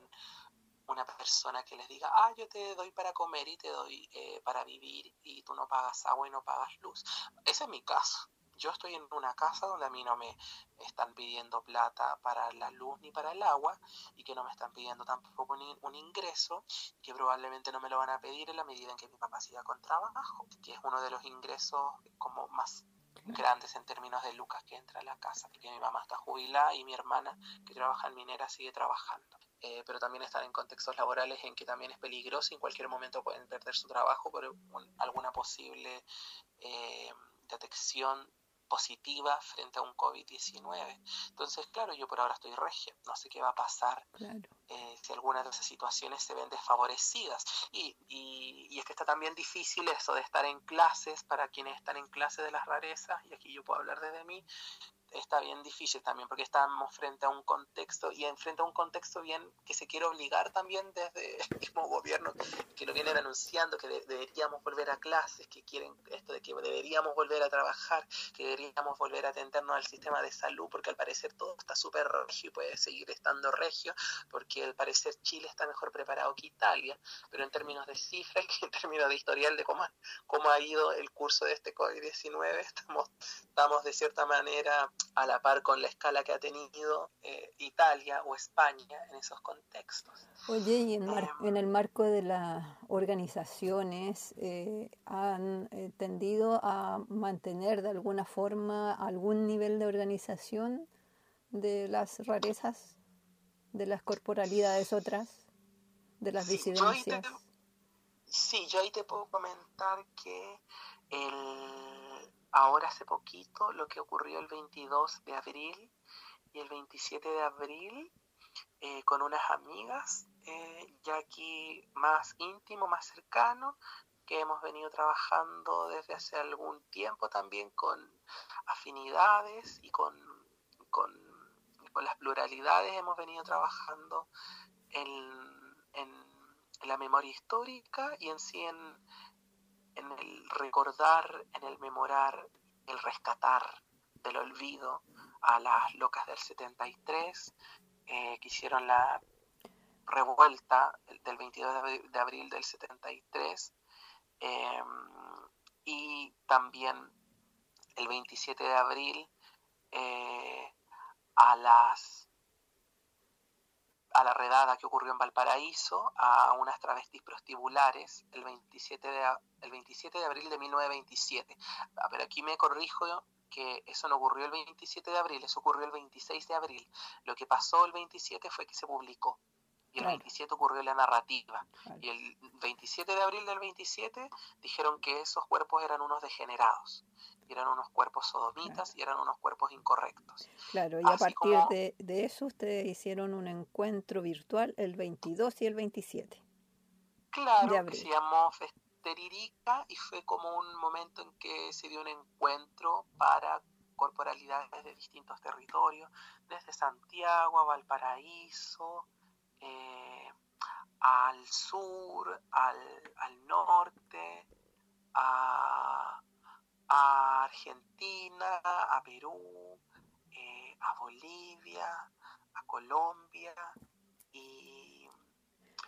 una persona que les diga, ah, yo te doy para comer y te doy eh, para vivir y tú no pagas agua y no pagas luz. Ese es mi caso. Yo estoy en una casa donde a mí no me están pidiendo plata para la luz ni para el agua, y que no me están pidiendo tampoco un, un ingreso, que probablemente no me lo van a pedir en la medida en que mi papá siga con trabajo, que es uno de los ingresos como más grandes en términos de lucas que entra a la casa, porque mi mamá está jubilada y mi hermana, que trabaja en minera, sigue trabajando. Eh, pero también están en contextos laborales en que también es peligroso y en cualquier momento pueden perder su trabajo por un, alguna posible eh, detección positiva frente a un COVID diecinueve. Entonces, claro, yo por ahora estoy regia, no sé qué va a pasar Claro. eh, si algunas de esas situaciones se ven desfavorecidas. Y, y, y es que está también difícil eso de estar en clases, para quienes están en clases de las rarezas, y aquí yo puedo hablar desde mí, está bien difícil también, porque estamos frente a un contexto, y en frente a un contexto bien que se quiere obligar también desde el mismo gobierno, que lo vienen anunciando, que de, deberíamos volver a clases, que quieren esto de que deberíamos volver a trabajar, que deberíamos volver a atendernos al sistema de salud, porque al parecer todo está súper regio y puede seguir estando regio, porque al parecer Chile está mejor preparado que Italia, pero en términos de cifras y en términos de historial de cómo, cómo ha ido el curso de este COVID diecinueve, estamos, estamos de cierta manera a la par con la escala que ha tenido eh, Italia o España en esos contextos. Oye, y en, mar- en el marco de las organizaciones, eh, ¿han eh, tendido a mantener de alguna forma algún nivel de organización de las rarezas, de las corporalidades otras, de las Sí, yo ahí te, disidencias? sí, yo ahí te puedo comentar que el, ahora hace poquito lo que ocurrió el veintidós de abril y el veintisiete de abril eh, con unas amigas, eh, ya aquí más íntimo, más cercano, que hemos venido trabajando desde hace algún tiempo también con afinidades y con, con, con las pluralidades, hemos venido trabajando en, en, en la memoria histórica y en sí en, en el recordar, en el memorar, el rescatar del olvido a las locas del setenta y tres, eh, que hicieron la revuelta del veintidós de abril del setenta y tres, eh, y también el veintisiete de abril eh, a las a la redada que ocurrió en Valparaíso a unas travestis prostibulares el veintisiete de, el veintisiete de abril de mil novecientos veintisiete. Ah, pero aquí me corrijo que eso no ocurrió el veintisiete de abril, eso ocurrió el veintiséis de abril. Lo que pasó el veintisiete fue que se publicó, y el Claro. veintisiete ocurrió la narrativa. Claro. Y el veintisiete de abril del veintisiete dijeron que esos cuerpos eran unos degenerados, y eran unos cuerpos sodomitas, Claro. y eran unos cuerpos incorrectos. Claro, y a Así partir como de, de eso ustedes hicieron un encuentro virtual el veintidós y el veintisiete de Claro, que abril. se llamó Festeririca, y fue como un momento en que se dio un encuentro para corporalidades de distintos territorios, desde Santiago a Valparaíso, eh, al sur, al, al norte, a, a Argentina, a Perú, eh, a Bolivia, a Colombia, y Y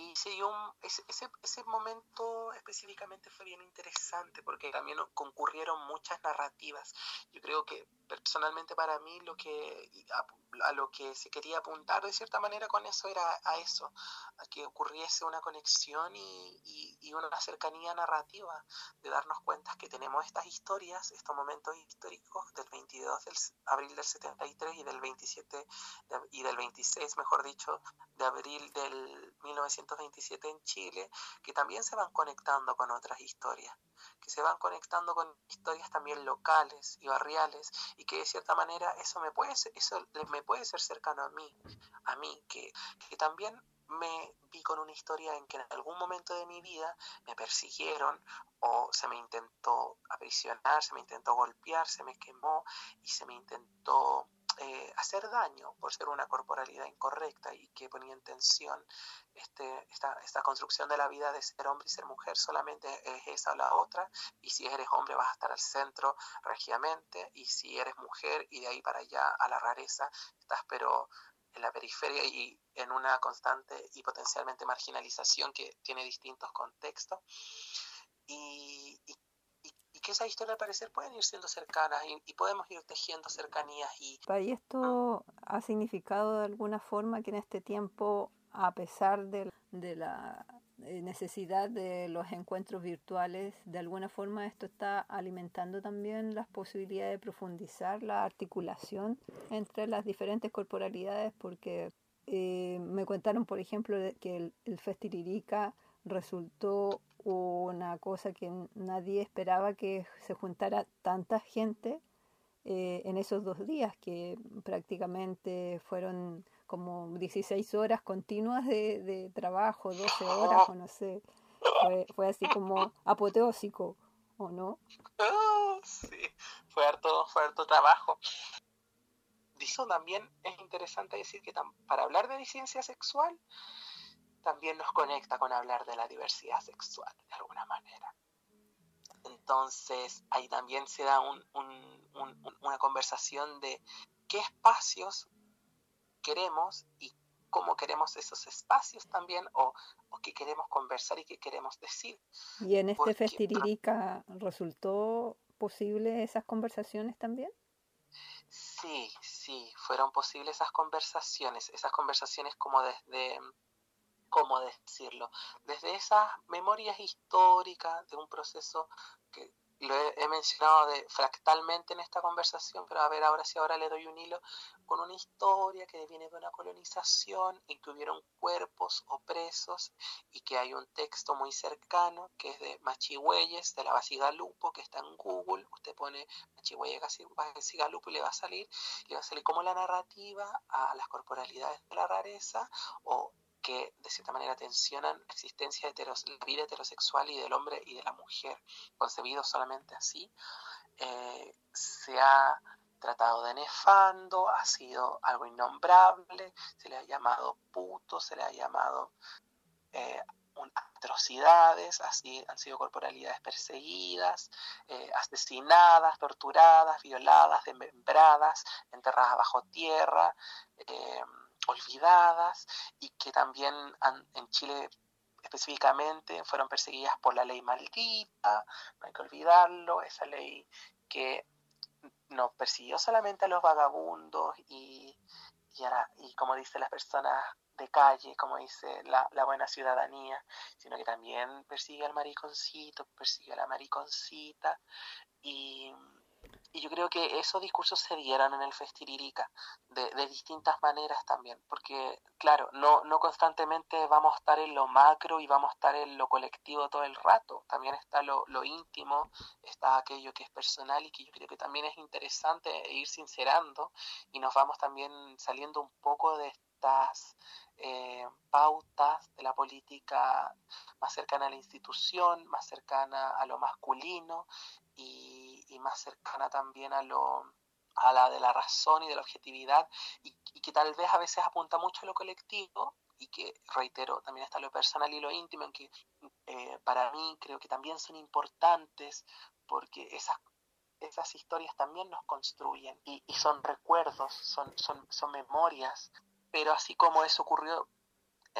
Y sí, un, ese, ese, ese momento específicamente fue bien interesante porque también concurrieron muchas narrativas. Yo creo que personalmente para mí lo que a, a lo que se quería apuntar de cierta manera con eso era a eso, a que ocurriese una conexión y, y, y una cercanía narrativa, de darnos cuenta que tenemos estas historias, estos momentos históricos del veintidós de abril del setenta y tres y del veintisiete de, y del veintiséis, mejor dicho, de abril del mil novecientos veintisiete en Chile, que también se van conectando con otras historias, que se van conectando con historias también locales y barriales, y que de cierta manera eso me puede ser, eso me puede ser cercano a mí, a mí que, que también me vi con una historia en que en algún momento de mi vida me persiguieron o se me intentó aprisionar, se me intentó golpear, se me quemó y se me intentó eh, hacer daño por ser una corporalidad incorrecta y que ponía en tensión este, esta, esta construcción de la vida de ser hombre y ser mujer. Solamente es esa o la otra, y si eres hombre vas a estar al centro regiamente, y si eres mujer y de ahí para allá a la rareza estás pero en la periferia y en una constante y potencialmente marginalización que tiene distintos contextos, y, y, y, y que esas historias al parecer pueden ir siendo cercanas y, y podemos ir tejiendo cercanías. Y ¿Y esto ha significado de alguna forma que en este tiempo, a pesar de, de la necesidad de los encuentros virtuales, de alguna forma esto está alimentando también las posibilidades de profundizar la articulación entre las diferentes corporalidades? Porque eh, me contaron, por ejemplo, que el, el Festiririca resultó una cosa que nadie esperaba, que se juntara tanta gente eh, en esos dos días, que prácticamente fueron como dieciséis horas continuas de, de trabajo, doce horas o no sé, fue, fue así como apoteósico, ¿o no? Oh, sí, fue harto, fue harto trabajo. Eso también es interesante decir que tam- para hablar de disidencia sexual también nos conecta con hablar de la diversidad sexual de alguna manera. Entonces ahí también se da un, un, un, una conversación de qué espacios queremos y cómo queremos esos espacios también, o, o qué queremos conversar y qué queremos decir. ¿Y en este Porque, Festiririca resultó posible esas conversaciones también? Sí, sí, fueron posibles esas conversaciones, esas conversaciones como desde, ¿cómo decirlo? Desde esas memorias históricas de un proceso que lo he, he mencionado de, fractalmente en esta conversación, pero a ver ahora si ahora le doy un hilo, con una historia que viene de una colonización en que hubieron cuerpos opresos y que hay un texto muy cercano que es de Machihueyes, de la Basigalupo, que está en Google. Usted pone Machihueyes Basigalupo y le va a salir, le va a salir como la narrativa a las corporalidades de la rareza, o que de cierta manera tensionan la existencia de heteros, la vida heterosexual y del hombre y de la mujer, concebido solamente así. Eh, se ha tratado de nefando, ha sido algo innombrable, se le ha llamado puto, se le ha llamado eh, un, atrocidades, así han sido corporalidades perseguidas, eh, asesinadas, torturadas, violadas, desmembradas, enterradas bajo tierra, eh, olvidadas, y que también han, en Chile específicamente fueron perseguidas por la ley maldita, no hay que olvidarlo, esa ley que no persiguió solamente a los vagabundos y, y, a, y como dice las personas de calle, como dice la, la buena ciudadanía, sino que también persigue al mariconcito, persigue a la mariconcita, y Y yo creo que esos discursos se dieron en el Festiririca de, de distintas maneras también, porque claro, no, no constantemente vamos a estar en lo macro y vamos a estar en lo colectivo todo el rato, también está lo, lo íntimo, está aquello que es personal y que yo creo que también es interesante ir sincerando, y nos vamos también saliendo un poco de estas eh, pautas de la política más cercana a la institución, más cercana a lo masculino, y, y más cercana también a lo a la de la razón y de la objetividad, y, y que tal vez a veces apunta mucho a lo colectivo, y que, reitero, también está lo personal y lo íntimo, en que eh, para mí creo que también son importantes, porque esas esas historias también nos construyen y, y son recuerdos, son, son, son memorias, pero así como eso ocurrió en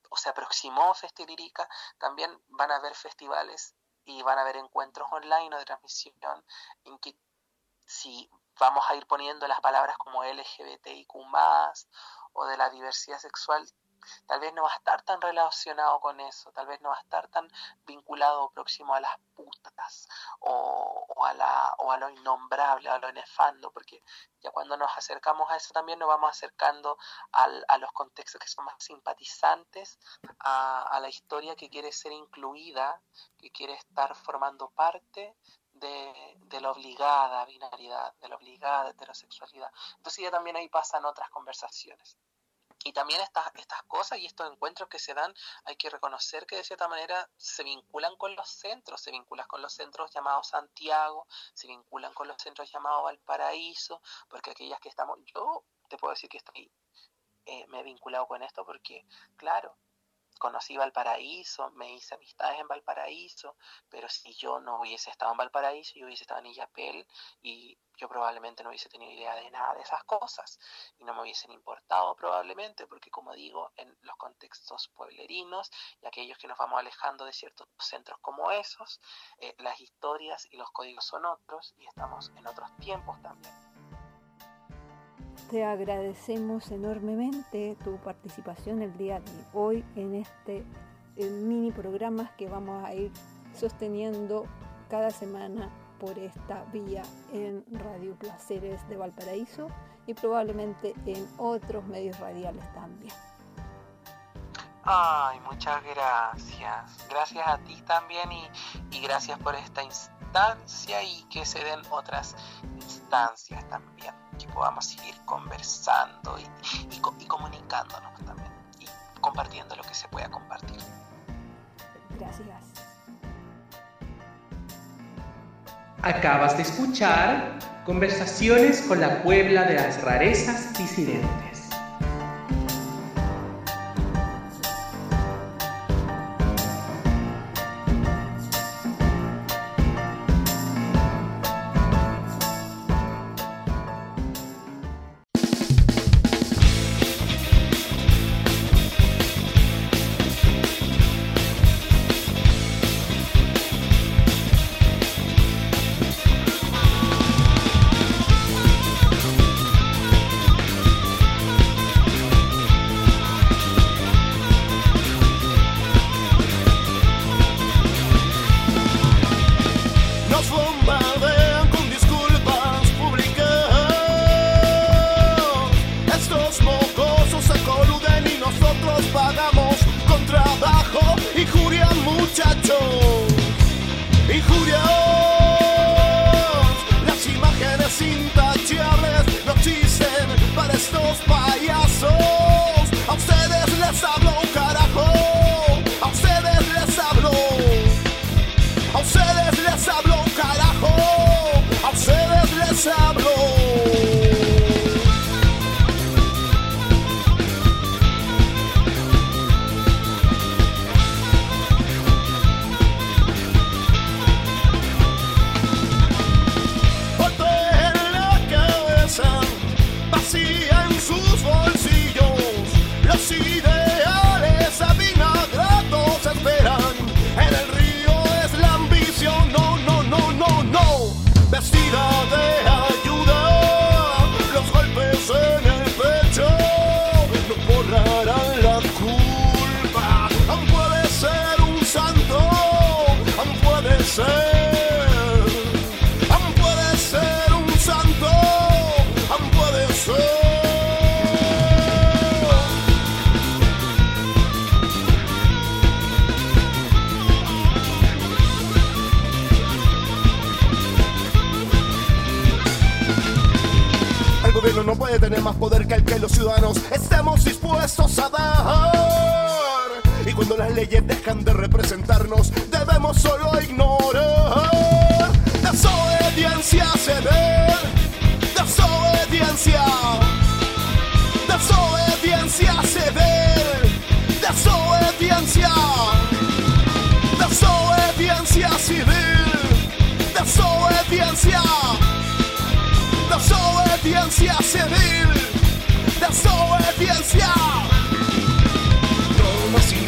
o se aproximó Festilírica, también van a haber festivales y van a haber encuentros online o de transmisión en que si vamos a ir poniendo las palabras como L G B T I Q más, o de la diversidad sexual, tal vez no va a estar tan relacionado con eso, tal vez no va a estar tan vinculado o próximo a las putas o, o, a la, o a lo innombrable, a lo nefando, porque ya cuando nos acercamos a eso también nos vamos acercando al, a los contextos que son más simpatizantes a, a la historia que quiere ser incluida, que quiere estar formando parte de, de la obligada binariedad, de la obligada heterosexualidad. Entonces ya también ahí pasan otras conversaciones. Y también estas, estas cosas y estos encuentros que se dan, hay que reconocer que de cierta manera se vinculan con los centros, se vinculan con los centros llamados Santiago, se vinculan con los centros llamados Valparaíso, porque aquellas que estamos, yo te puedo decir que estoy, eh, me he vinculado con esto porque, claro, conocí Valparaíso, me hice amistades en Valparaíso, pero si yo no hubiese estado en Valparaíso, yo hubiese estado en Illapel y yo probablemente no hubiese tenido idea de nada de esas cosas y no me hubiesen importado probablemente, porque como digo, en los contextos pueblerinos y aquellos que nos vamos alejando de ciertos centros como esos, eh, las historias y los códigos son otros y estamos en otros tiempos también. Te agradecemos enormemente tu participación el día de hoy en este mini programa que vamos a ir sosteniendo cada semana por esta vía en Radio Placeres de Valparaíso y probablemente en otros medios radiales también. Ay, muchas gracias. Gracias a ti también y, y gracias por esta instancia y que se den otras instancias también, que podamos seguir conversando y, y, y comunicándonos también y compartiendo lo que se pueda compartir. Gracias. Acabas de escuchar Conversaciones con la Puebla de las Rarezas Disidentes. No puede tener más poder que el que los ciudadanos estemos dispuestos a dar. Y cuando las leyes dejan de representarnos, debemos solo ignorar. Desobediencia ceder, desobediencia, desobediencia ceder, desobediencia, desobediencia civil, desobediencia. Desobediencia civil, desobediencia. No más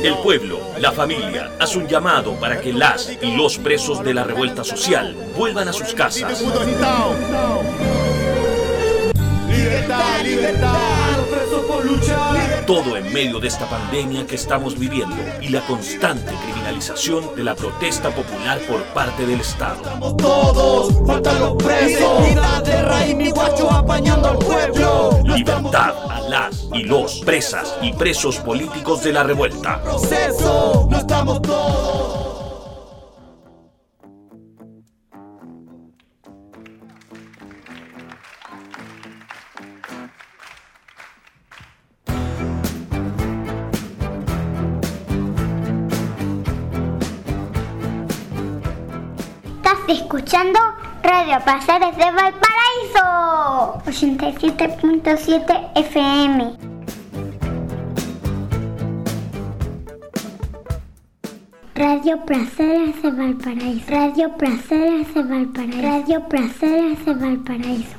El pueblo, la familia, hace un llamado para que las y los presos de la revuelta social vuelvan a sus casas. Libertad, libertad, presos por luchar. Todo en medio de esta pandemia que estamos viviendo y la constante criminalización de la protesta popular por parte del Estado. Estamos todos, faltan los presos. Identidad de raíz, mi guacho apañando al pueblo. Libertad a las y los presas y presos políticos de la revuelta. Proceso, no estamos todos. Escuchando Radio Placeres de Valparaíso ochenta y siete punto siete F M. Radio Placeres de Valparaíso. Radio Placeres de Valparaíso. Radio Placeres de Valparaíso.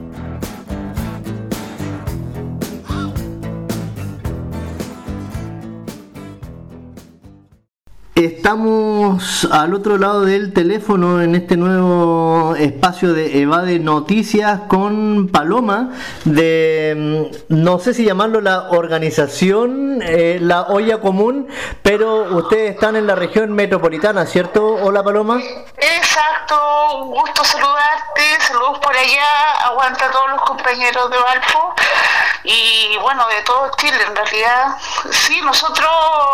Estamos al otro lado del teléfono en este nuevo espacio de Evade Noticias con Paloma de, no sé si llamarlo la organización, eh, la Olla Común, pero ustedes están en la región metropolitana, ¿cierto? Hola Paloma. Exacto, un gusto saludarte, saludos por allá, aguanta a todos los compañeros de Valpo y bueno, de todo Chile en realidad. Sí, nosotros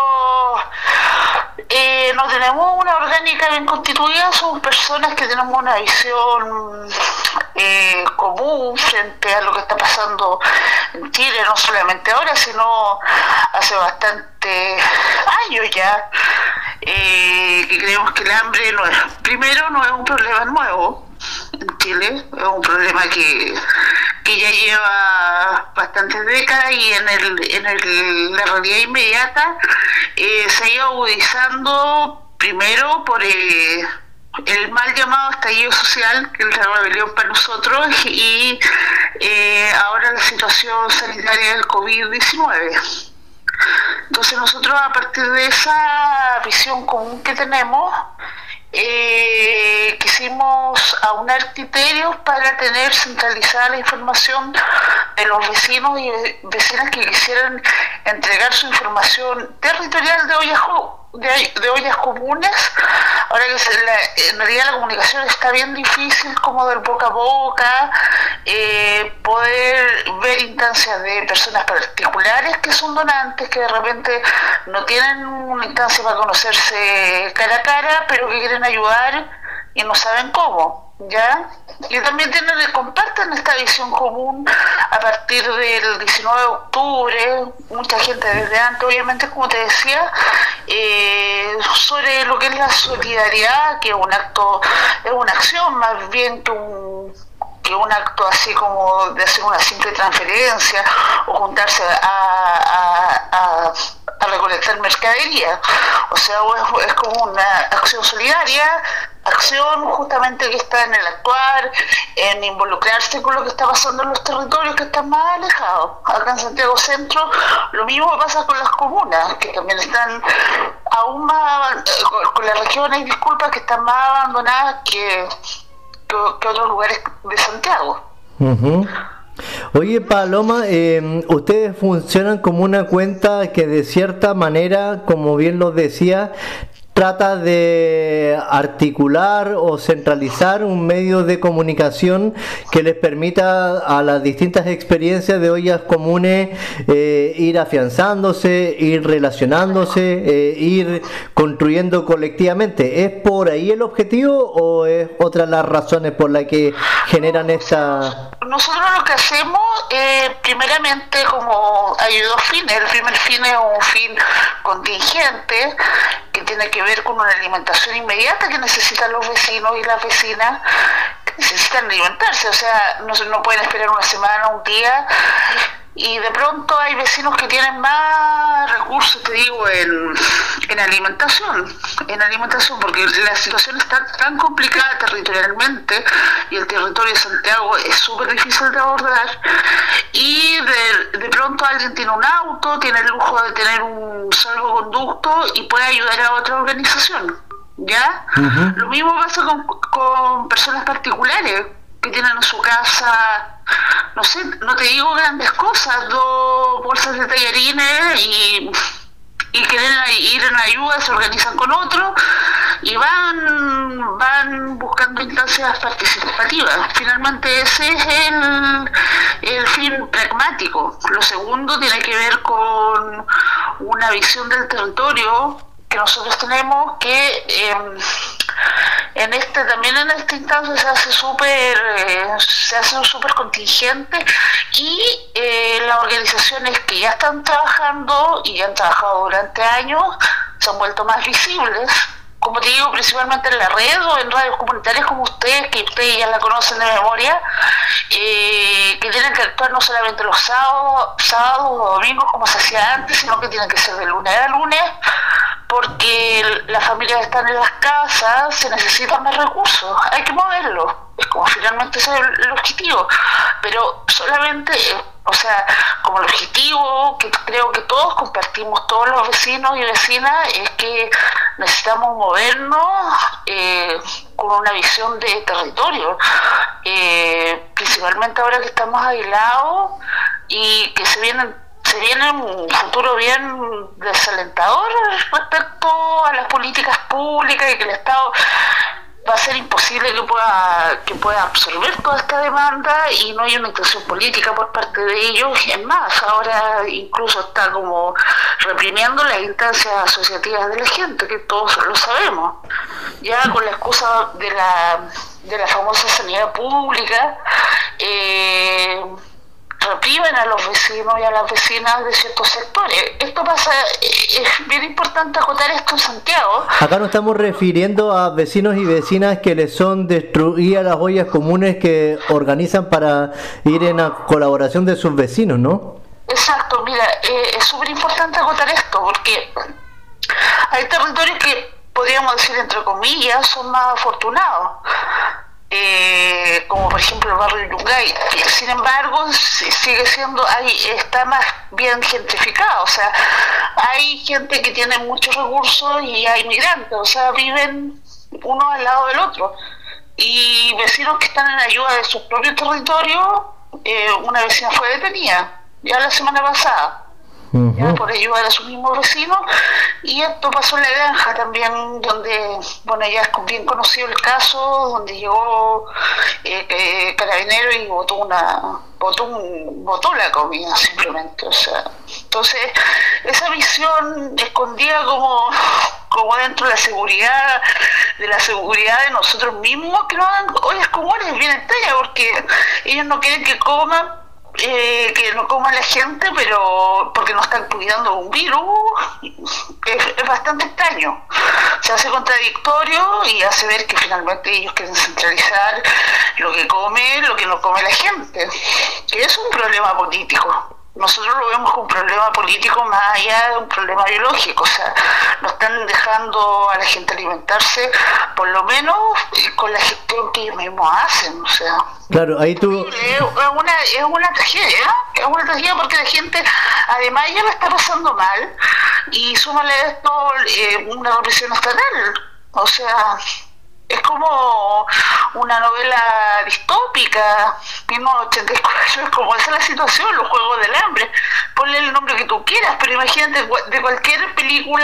eh, no tenemos una orgánica bien constituida, somos personas que tenemos una visión eh, común frente a lo que está pasando en Chile, no solamente ahora, sino hace bastante años ya, eh, que creemos que el hambre no es, primero no es un problema nuevo en Chile, es un problema que que ya lleva bastantes décadas y en el en el, la realidad inmediata eh, se ha ido agudizando primero por eh, el mal llamado estallido social, que es la rebelión para nosotros, y eh, ahora la situación sanitaria del covid diecinueve. Entonces nosotros, a partir de esa visión común que tenemos, Eh, quisimos aunar criterios para tener centralizada la información de los vecinos y vecinas que quisieran entregar su información territorial de ollas, de, de ollas comunes. Ahora que se la, en realidad la comunicación está bien difícil, como del boca a boca, eh, poder ver instancias de personas particulares que son donantes, que de repente no tienen una instancia para conocerse cara a cara, pero que quieren ayudar y no saben cómo, ¿ya? Y también tienen, comparten esta visión común a partir del diecinueve de octubre, mucha gente desde antes, obviamente, como te decía, eh, sobre lo que es la solidaridad, que es un acto, es una acción más bien que un que un acto así como de hacer una simple transferencia o juntarse a, a, a, a recolectar mercadería. O sea, es, es como una acción solidaria, acción justamente que está en el actuar, en involucrarse con lo que está pasando en los territorios que están más alejados. Acá en Santiago Centro lo mismo pasa con las comunas, que también están aún más, con las regiones, disculpa, que están más abandonadas que que otros lugares de Santiago. Uh-huh. Oye Paloma, eh, ustedes funcionan como una cuenta que de cierta manera, como bien lo decía, trata de articular o centralizar un medio de comunicación que les permita a las distintas experiencias de ollas comunes eh, ir afianzándose, ir relacionándose, eh, ir construyendo colectivamente. ¿Es por ahí el objetivo o es otra las razones por las que generan esta...? Nosotros lo que hacemos, eh, primeramente, como hay dos fines. El primer fin es un fin contingente, que tiene que ver con una alimentación inmediata que necesitan los vecinos y las vecinas, que necesitan alimentarse. O sea, no, no pueden esperar una semana, un día, y de pronto hay vecinos que tienen más recursos, te digo, en, en alimentación, en alimentación, porque la situación está tan complicada territorialmente y el territorio de Santiago es súper difícil de abordar, y de, de pronto alguien tiene un auto, tiene el lujo de tener un salvoconducto y puede ayudar a otra organización, ¿ya? Uh-huh. Lo mismo pasa con, con personas particulares que tienen en su casa, no sé, no te digo grandes cosas, dos bolsas de tallarines y, y quieren ir en ayuda, se organizan con otros y van van buscando instancias participativas. Finalmente ese es el, el fin pragmático. Lo segundo tiene que ver con una visión del territorio que nosotros tenemos, que eh, en este también en esta instancia se hace súper eh, se hace súper contingente, y eh, las organizaciones que ya están trabajando y ya han trabajado durante años se han vuelto más visibles, como te digo, principalmente en la red o en radios comunitarias como ustedes, que ustedes ya la conocen de memoria, eh, que tienen que actuar no solamente los sábados, sábados o domingos como se hacía antes, sino que tienen que ser de lunes a lunes, porque las familias están en las casas, se necesitan más recursos, hay que moverlos, es como finalmente ese es el, el objetivo, pero solamente, o sea, como el objetivo que creo que todos compartimos, todos los vecinos y vecinas, es que necesitamos movernos eh, con una visión de territorio, eh, principalmente ahora que estamos aislados y que se vienen se viene un futuro bien desalentador respecto a las políticas públicas, y que el Estado va a ser imposible que pueda que pueda absorber toda esta demanda, y no hay una intención política por parte de ellos. Y es más, ahora incluso está como reprimiendo las instancias asociativas de la gente, que todos lo sabemos, ya con la excusa de la de la famosa sanidad pública. eh, reprimen a los vecinos y a las vecinas de ciertos sectores. Esto pasa, es bien importante acotar esto en Santiago. Acá nos estamos refiriendo a vecinos y vecinas que les son destruidas las ollas comunes que organizan para ir en la colaboración de sus vecinos, ¿no? Exacto, mira, eh, es súper importante acotar esto, porque hay territorios que, podríamos decir entre comillas, son más afortunados. Eh, como por ejemplo el barrio Yungay, que sin embargo sigue siendo, hay, está más bien gentrificado, o sea, hay gente que tiene muchos recursos y hay migrantes, o sea, viven uno al lado del otro, y vecinos que están en ayuda de sus propios territorios. Eh, una vecina fue detenida ya la semana pasada, uh-huh. ya por ayudar a sus mismos vecinos, y esto pasó en La Granja también, donde, bueno, ya es bien conocido el caso, donde llegó eh, eh, Carabinero y botó una botó, un, botó la comida simplemente, o sea, entonces esa visión escondida como como dentro de la seguridad de la seguridad de nosotros mismos, que no hagan ollas comunes bien extraña, porque ellos no quieren que coman Eh, que no coma la gente, pero porque no están cuidando un virus. Es, es bastante extraño, se hace contradictorio y hace ver que finalmente ellos quieren centralizar lo que come, lo que no come la gente, que es un problema político. Nosotros lo vemos como un problema político más allá de un problema biológico, o sea, no están dejando a la gente alimentarse, por lo menos con la gestión que ellos mismos hacen, o sea. Claro, ahí tú... Es una, es una tragedia, es una tragedia porque la gente además ya la está pasando mal, y súmale a esto eh, una represión estatal, o sea... Es como una novela distópica, mil novecientos ochenta y cuatro, es como esa es la situación, los Juegos del Hambre, ponle el nombre que tú quieras, pero imagínate, de cualquier película,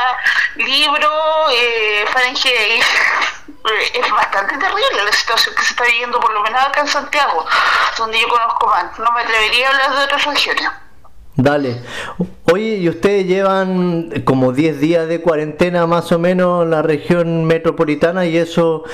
libro, eh, Fahrenheit, eh, es bastante terrible la situación que se está viviendo, por lo menos acá en Santiago, donde yo conozco más, no me atrevería a hablar de otras regiones. Dale. Oye, ¿y ustedes llevan como diez días de cuarentena más o menos en la región metropolitana, y eso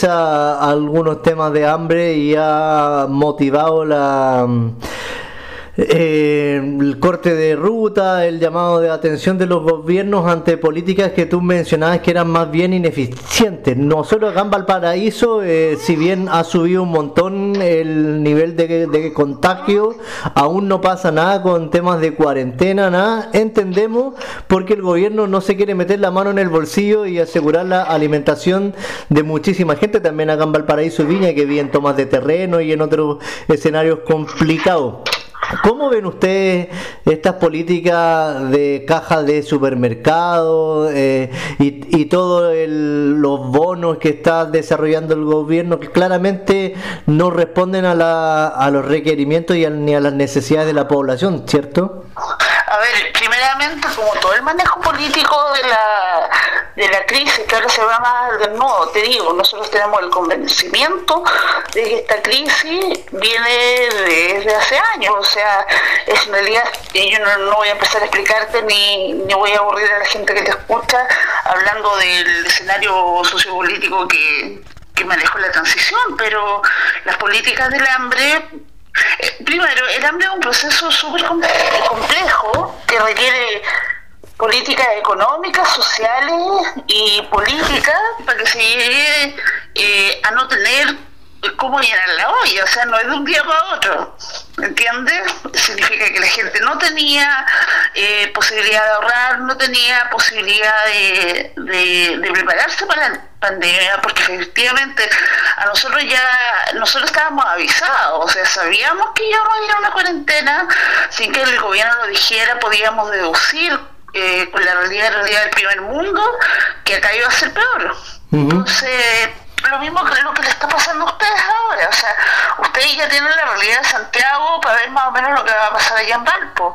agudiza algunos temas de hambre y ha motivado la eh, el corte de ruta, el llamado de atención de los gobiernos ante políticas que tú mencionabas que eran más bien ineficientes. Nosotros acá en Valparaíso, eh, si bien ha subido un montón el nivel de, de contagio, aún no pasa nada con temas de cuarentena, nada, entendemos, porque el gobierno no se quiere meter la mano en el bolsillo y asegurar la alimentación de muchísima gente, también acá en Valparaíso y Viña, que viven en tomas de terreno y en otros escenarios complicados. ¿Cómo ven ustedes estas políticas de cajas de supermercado eh, y, y todos los bonos que está desarrollando el gobierno, que claramente no responden a, la, a los requerimientos y a, ni a las necesidades de la población, ¿cierto? A ver, primeramente, como todo el manejo político de la de la crisis, que ahora se va más del nuevo, te digo, nosotros tenemos el convencimiento de que esta crisis viene desde hace años, o sea, es en realidad, yo no, no voy a empezar a explicarte ni, ni voy a aburrir a la gente que te escucha hablando del escenario sociopolítico que, que manejó la transición, pero las políticas del hambre... Primero, el hambre es un proceso súper complejo que requiere políticas económicas, sociales y políticas para que se llegue eh, a no tener cómo llenar la olla, o sea, no es de un día para otro, ¿entiendes? Significa que la gente no tenía eh, posibilidad de ahorrar, no tenía posibilidad de, de, de prepararse para la pandemia, porque efectivamente a nosotros ya, nosotros estábamos avisados, o sea, sabíamos que íbamos a ir a una cuarentena, sin que el gobierno lo dijera, podíamos deducir eh, con la realidad, la realidad del primer mundo, que acá iba a ser peor. Uh-huh. Entonces, lo mismo que lo que le está pasando a ustedes ahora, o sea, ustedes ya tienen la realidad de Santiago para ver más o menos lo que va a pasar allá en Valpo.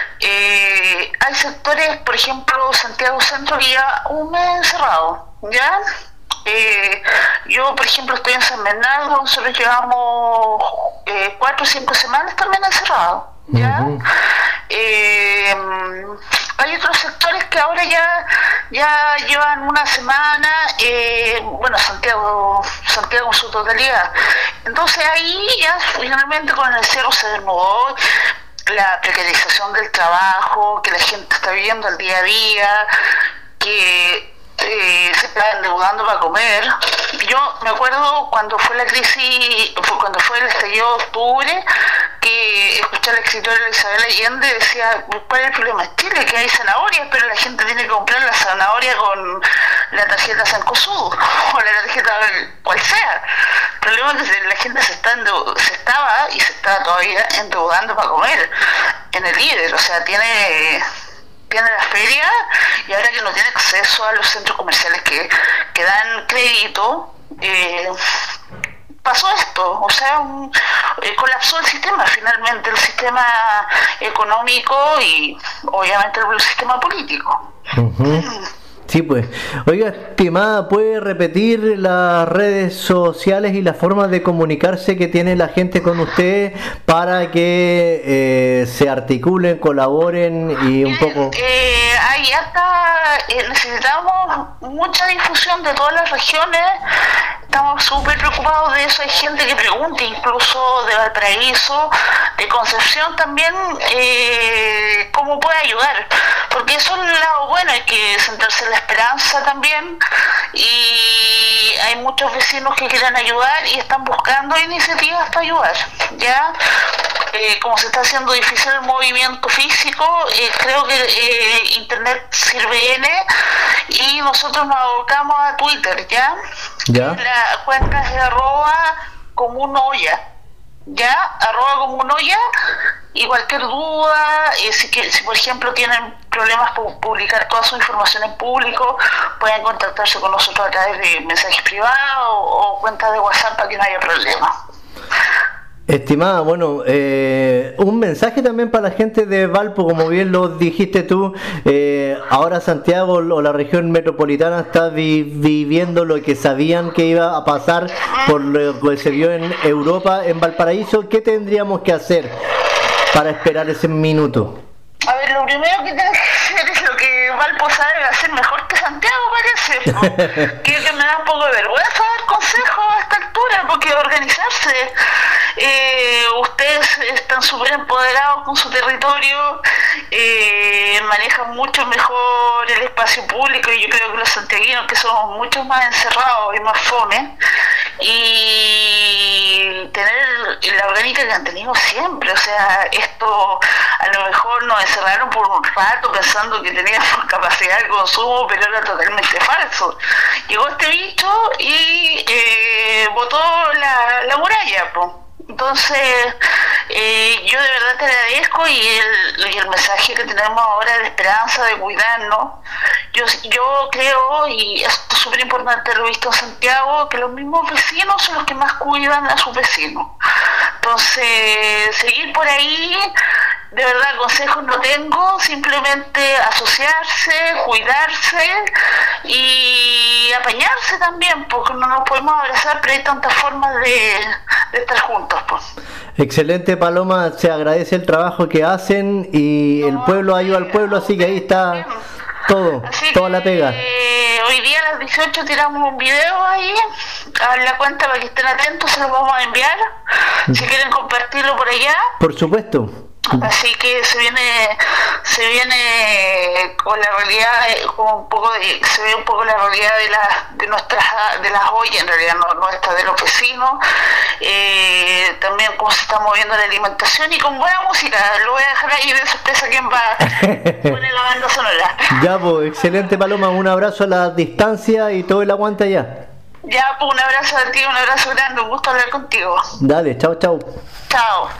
Eh, hay sectores, por ejemplo, Santiago Centro, que ya un mes encerrado, ¿ya? Eh, yo, por ejemplo, estoy en San Bernardo, nosotros llevamos eh, cuatro o cinco semanas también encerrados, ¿ya? Uh-huh. Eh, hay otros sectores que ahora ya ya llevan una semana, eh, bueno, Santiago Santiago en su totalidad. Entonces ahí ya finalmente con el cero se desnudó la precarización del trabajo, que la gente está viviendo al día a día, que eh, se está endeudando para comer. Yo me acuerdo cuando fue la crisis, fue cuando fue el estallido de octubre, que escuché al escritora Isabel Allende, decía, ¿cuál es el problema? Es Chile, que hay zanahorias, pero la gente tiene que comprar la zanahoria con la tarjeta Cencosud, o la tarjeta cual sea. El problema es que la gente se, está endeu- se estaba y se está todavía endeudando para comer en el líder, o sea, tiene... tiene la feria y ahora que no tiene acceso a los centros comerciales que, que dan crédito, eh, pasó esto, o sea, un, eh, colapsó el sistema finalmente, el sistema económico y obviamente el sistema político. Uh-huh. Sí, pues. Oiga, estimada, ¿puede repetir las redes sociales y las formas de comunicarse que tiene la gente con usted para que eh, se articulen, colaboren y un poco... Eh, ahí hasta eh, necesitamos mucha difusión de todas las regiones, estamos súper preocupados de eso, hay gente que pregunta incluso de Valparaíso, de Concepción también, eh, cómo puede ayudar, porque eso es el lado bueno, hay que sentarse en la esperanza también, y hay muchos vecinos que quieren ayudar y están buscando iniciativas para ayudar, ¿ya? Eh, como se está haciendo difícil el movimiento físico, eh, creo que eh, internet sirve bien, y nosotros nos abocamos a Twitter, ¿ya? ¿Ya? La cuenta es de arroba como un olla, ¿ya? Arroba como un olla, y cualquier duda, eh, si, que, si por ejemplo tienen problemas por publicar toda su información en público, pueden contactarse con nosotros a través de mensajes privados o, o cuentas de WhatsApp para que no haya problema. Estimada, bueno, eh, un mensaje también para la gente de Valpo, como bien lo dijiste tú, eh, ahora Santiago o la región metropolitana está vi- viviendo lo que sabían que iba a pasar por lo que se vio en Europa, en Valparaíso. ¿Qué tendríamos que hacer para esperar ese minuto? A ver, lo primero que tienes que hacer es lo que Valpo sabe hacer mejor que Santiago, parece. que, que me da un poco de vergüenza dar consejos a esta altura, porque organizarse. eh, ustedes están súper empoderados con su territorio, eh, manejan mucho mejor el espacio público, y yo creo que los santiaguinos, que somos mucho más encerrados y más fome, y tener la orgánica que han tenido siempre. O sea, esto a lo mejor nos encerraron por un rato pensando que teníamos capacidad de consumo, pero era totalmente falso. Llegó este bicho y eh, botó la, la muralla, po. Entonces, eh, yo de verdad te agradezco, y el, y el mensaje que tenemos ahora de esperanza, de cuidarnos. Yo, yo creo, y esto es súper importante, lo he visto en Santiago, que los mismos vecinos son los que más cuidan a sus vecinos. Entonces, seguir por ahí, de verdad, consejos no tengo, simplemente asociarse, cuidarse y apañarse también, porque no nos podemos abrazar, pero hay tantas formas de, de estar juntos, pues. Excelente, Paloma, se agradece el trabajo que hacen, y el pueblo ayuda al pueblo, así que ahí está todo, toda la pega. Eh, hoy día a las dieciocho tiramos un video ahí a la cuenta para que estén atentos, se los vamos a enviar, si quieren compartirlo por allá. Por supuesto. Así que se viene se viene con la realidad, eh, con un poco de, se ve un poco la realidad de las de nuestras de las ollas, en realidad no nuestra, de los vecinos, eh, también cómo se está moviendo la alimentación, y con buena música. Lo voy a dejar ahí de sorpresa quién va a poner la banda sonora. Ya, pues, excelente, Paloma, un abrazo a la distancia y todo el aguante allá. Ya, pues, un abrazo a ti, un abrazo grande, un gusto hablar contigo. Dale, chao, chao. Chao.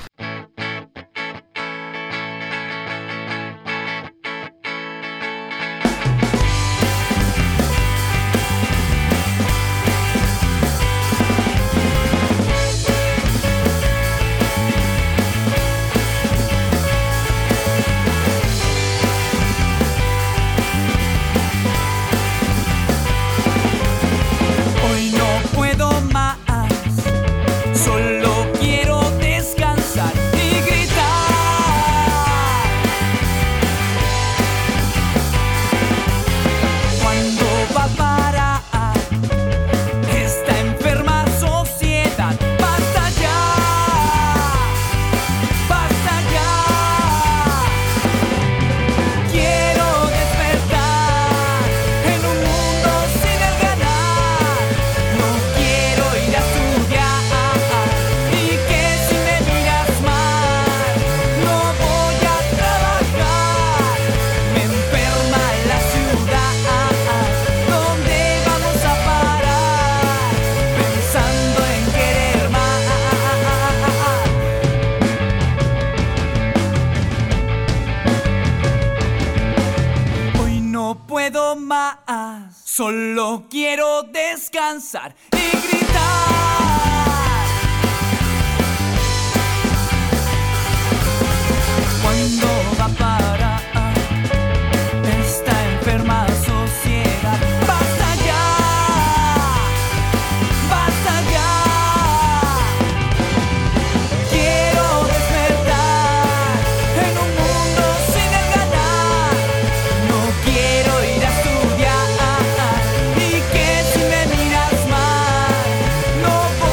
Solo quiero descansar y gritar. ¿Cuándo va a parar esta enferma sociedad? ¡Basta ya! ¡Basta ya! Quiero despertar en un mundo sin el ganar. No quiero ir a estudiar. Y que si me miras mal, no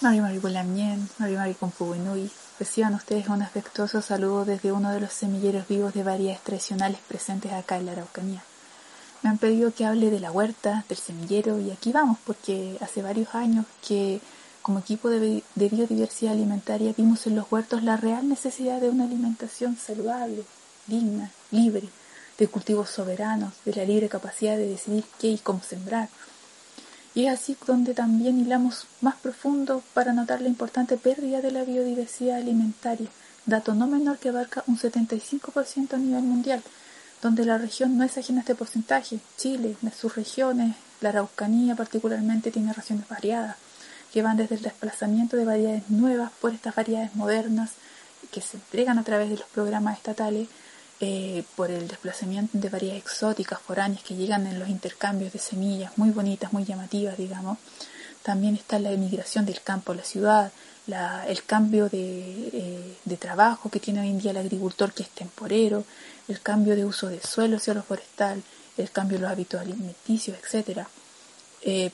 Mari Mari Bulamien, Mari Mari Compubenui, reciban ustedes un afectuoso saludo desde uno de los semilleros vivos de variedades tradicionales presentes acá en la Araucanía. Me han pedido que hable de la huerta, del semillero, y aquí vamos, porque hace varios años que como equipo de, de biodiversidad alimentaria vimos en los huertos la real necesidad de una alimentación saludable, digna, libre, de cultivos soberanos, de la libre capacidad de decidir qué y cómo sembrar. Y es así donde también hilamos más profundo para notar la importante pérdida de la biodiversidad alimentaria, dato no menor que abarca un setenta y cinco por ciento a nivel mundial, donde la región no es ajena a este porcentaje. Chile, en sus regiones, la Araucanía particularmente, tiene regiones variadas, que van desde el desplazamiento de variedades nuevas por estas variedades modernas que se entregan a través de los programas estatales, eh, por el desplazamiento de variedades exóticas, foráneas, que llegan en los intercambios de semillas, muy bonitas, muy llamativas, digamos. También está la emigración del campo a la ciudad, la, el cambio de, eh, de trabajo que tiene hoy en día el agricultor, que es temporero, el cambio de uso de suelo hacia lo forestal, el cambio de los hábitos alimenticios, etcétera. Eh,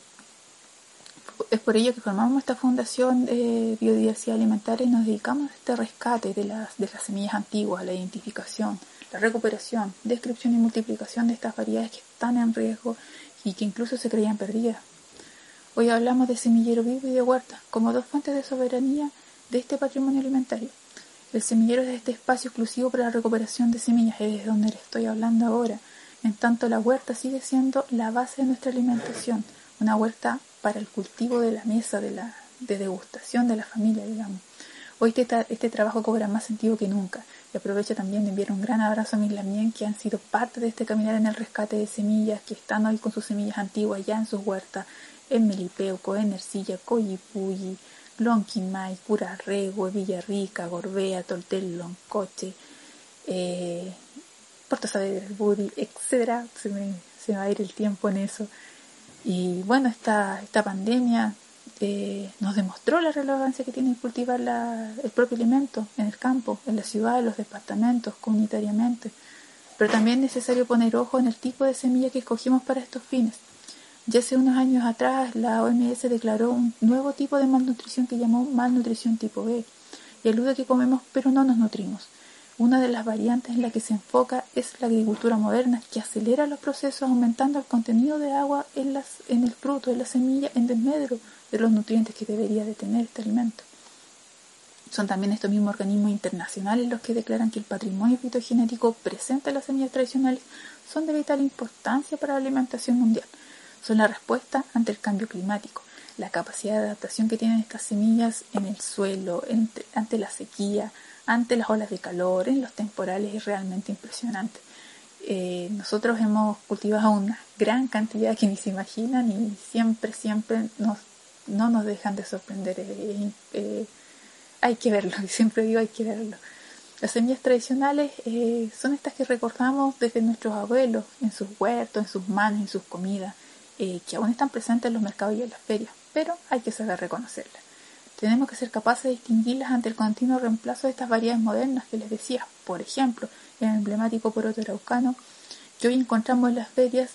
es por ello que formamos esta fundación de biodiversidad alimentaria y nos dedicamos a este rescate de las, de las semillas antiguas, la identificación, la recuperación, descripción y multiplicación de estas variedades que están en riesgo y que incluso se creían perdidas. Hoy hablamos de semillero vivo y de huerta como dos fuentes de soberanía de este patrimonio alimentario. El semillero es este espacio exclusivo para la recuperación de semillas, es de donde les estoy hablando ahora. En tanto, la huerta sigue siendo la base de nuestra alimentación, una huerta para el cultivo de la mesa, de la de degustación de la familia, digamos. Hoy este, este trabajo cobra más sentido que nunca, y aprovecho también de enviar un gran abrazo a mis lamien que han sido parte de este caminar en el rescate de semillas, que están hoy con sus semillas antiguas ya en sus huertas, en Melipeuco, en Ercilla, Coyipulli, Lonquimay, Curarrehue, Villarrica, Gorbea, Toltel, Loncoche, eh, Puerto Saavedra del Buri, etcétera. Se me, se me va a ir el tiempo en eso. Y bueno, esta, esta pandemia eh, nos demostró la relevancia que tiene cultivar la, el propio alimento en el campo, en la ciudad, en los departamentos, comunitariamente. Pero también es necesario poner ojo en el tipo de semilla que escogimos para estos fines. Ya hace unos años atrás la O M S declaró un nuevo tipo de malnutrición que llamó malnutrición tipo B, y alude a que comemos pero no nos nutrimos. Una de las variantes en la que se enfoca es la agricultura moderna, que acelera los procesos aumentando el contenido de agua en, las, en el fruto, en la semilla, en desmedro de los nutrientes que debería de tener este alimento. Son también estos mismos organismos internacionales los que declaran que el patrimonio fitogenético presente en las semillas tradicionales son de vital importancia para la alimentación mundial. Son la respuesta ante el cambio climático, la capacidad de adaptación que tienen estas semillas en el suelo, ante, ante la sequía, ante las olas de calor, en los temporales, es realmente impresionante. Eh, nosotros hemos cultivado una gran cantidad que ni se imaginan y siempre, siempre nos, no nos dejan de sorprender. Eh, eh, hay que verlo, siempre digo hay que verlo. Las semillas tradicionales eh, son estas que recordamos desde nuestros abuelos, en sus huertos, en sus manos, en sus comidas, eh, que aún están presentes en los mercados y en las ferias, pero hay que saber reconocerlas. Tenemos que ser capaces de distinguirlas ante el continuo reemplazo de estas variedades modernas que les decía. Por ejemplo, el emblemático poroto araucano que hoy encontramos en las ferias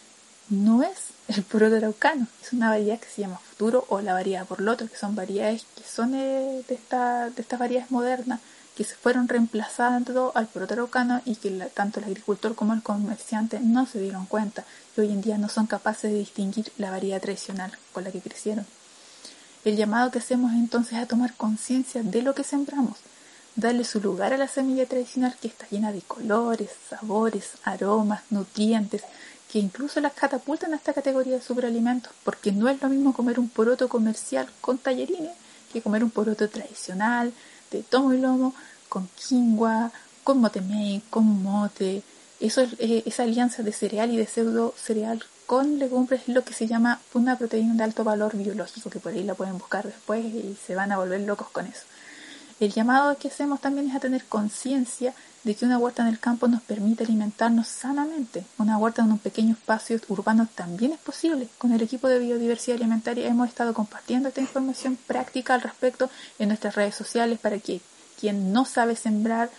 no es el poroto araucano, es una variedad que se llama futuro o la variedad porloto, que son variedades que son de, de, esta, de estas variedades modernas que se fueron reemplazando al poroto araucano y que la, tanto el agricultor como el comerciante no se dieron cuenta y hoy en día no son capaces de distinguir la variedad tradicional con la que crecieron. El llamado que hacemos entonces es a tomar conciencia de lo que sembramos, darle su lugar a la semilla tradicional que está llena de colores, sabores, aromas, nutrientes, que incluso las catapultan a esta categoría de superalimentos, porque no es lo mismo comer un poroto comercial con tallarines que comer un poroto tradicional, de tomo y lomo, con quinoa, con motemey, con mote. Eso es, eh, esa alianza de cereal y de pseudo cereal con legumbres es lo que se llama una proteína de alto valor biológico, que por ahí la pueden buscar después y se van a volver locos con eso. El llamado que hacemos también es a tener conciencia de que una huerta en el campo nos permite alimentarnos sanamente. Una huerta en un pequeño espacio urbano también es posible. Con el equipo de biodiversidad alimentaria hemos estado compartiendo esta información práctica al respecto en nuestras redes sociales para que quien no sabe sembrar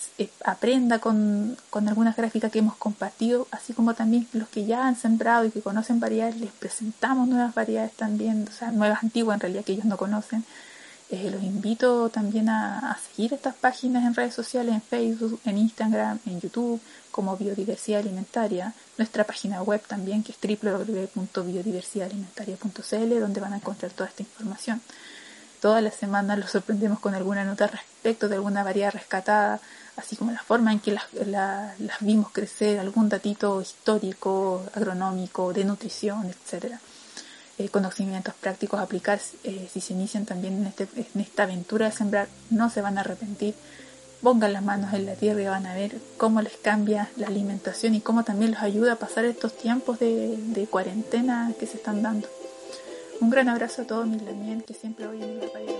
eh, aprenda con, con algunas gráficas que hemos compartido, así como también los que ya han sembrado y que conocen variedades, les presentamos nuevas variedades también, o sea, nuevas antiguas en realidad que ellos no conocen. Eh, los invito también a, a seguir estas páginas en redes sociales, en Facebook, en Instagram, en YouTube, como Biodiversidad Alimentaria. Nuestra página web también, que es doble u doble u doble u punto biodiversidad alimentaria punto c l, donde van a encontrar toda esta información. Todas las semanas los sorprendemos con alguna nota respecto de alguna variedad rescatada, así como la forma en que las, la, las vimos crecer, algún datito histórico, agronómico, de nutrición, etcétera. Eh, conocimientos prácticos a aplicar eh, si se inician también en, este, en esta aventura de sembrar, no se van a arrepentir. Pongan las manos en la tierra y van a ver cómo les cambia la alimentación y cómo también los ayuda a pasar estos tiempos de, de cuarentena que se están dando. Un gran abrazo a todos mis lamien que siempre oyen la radio.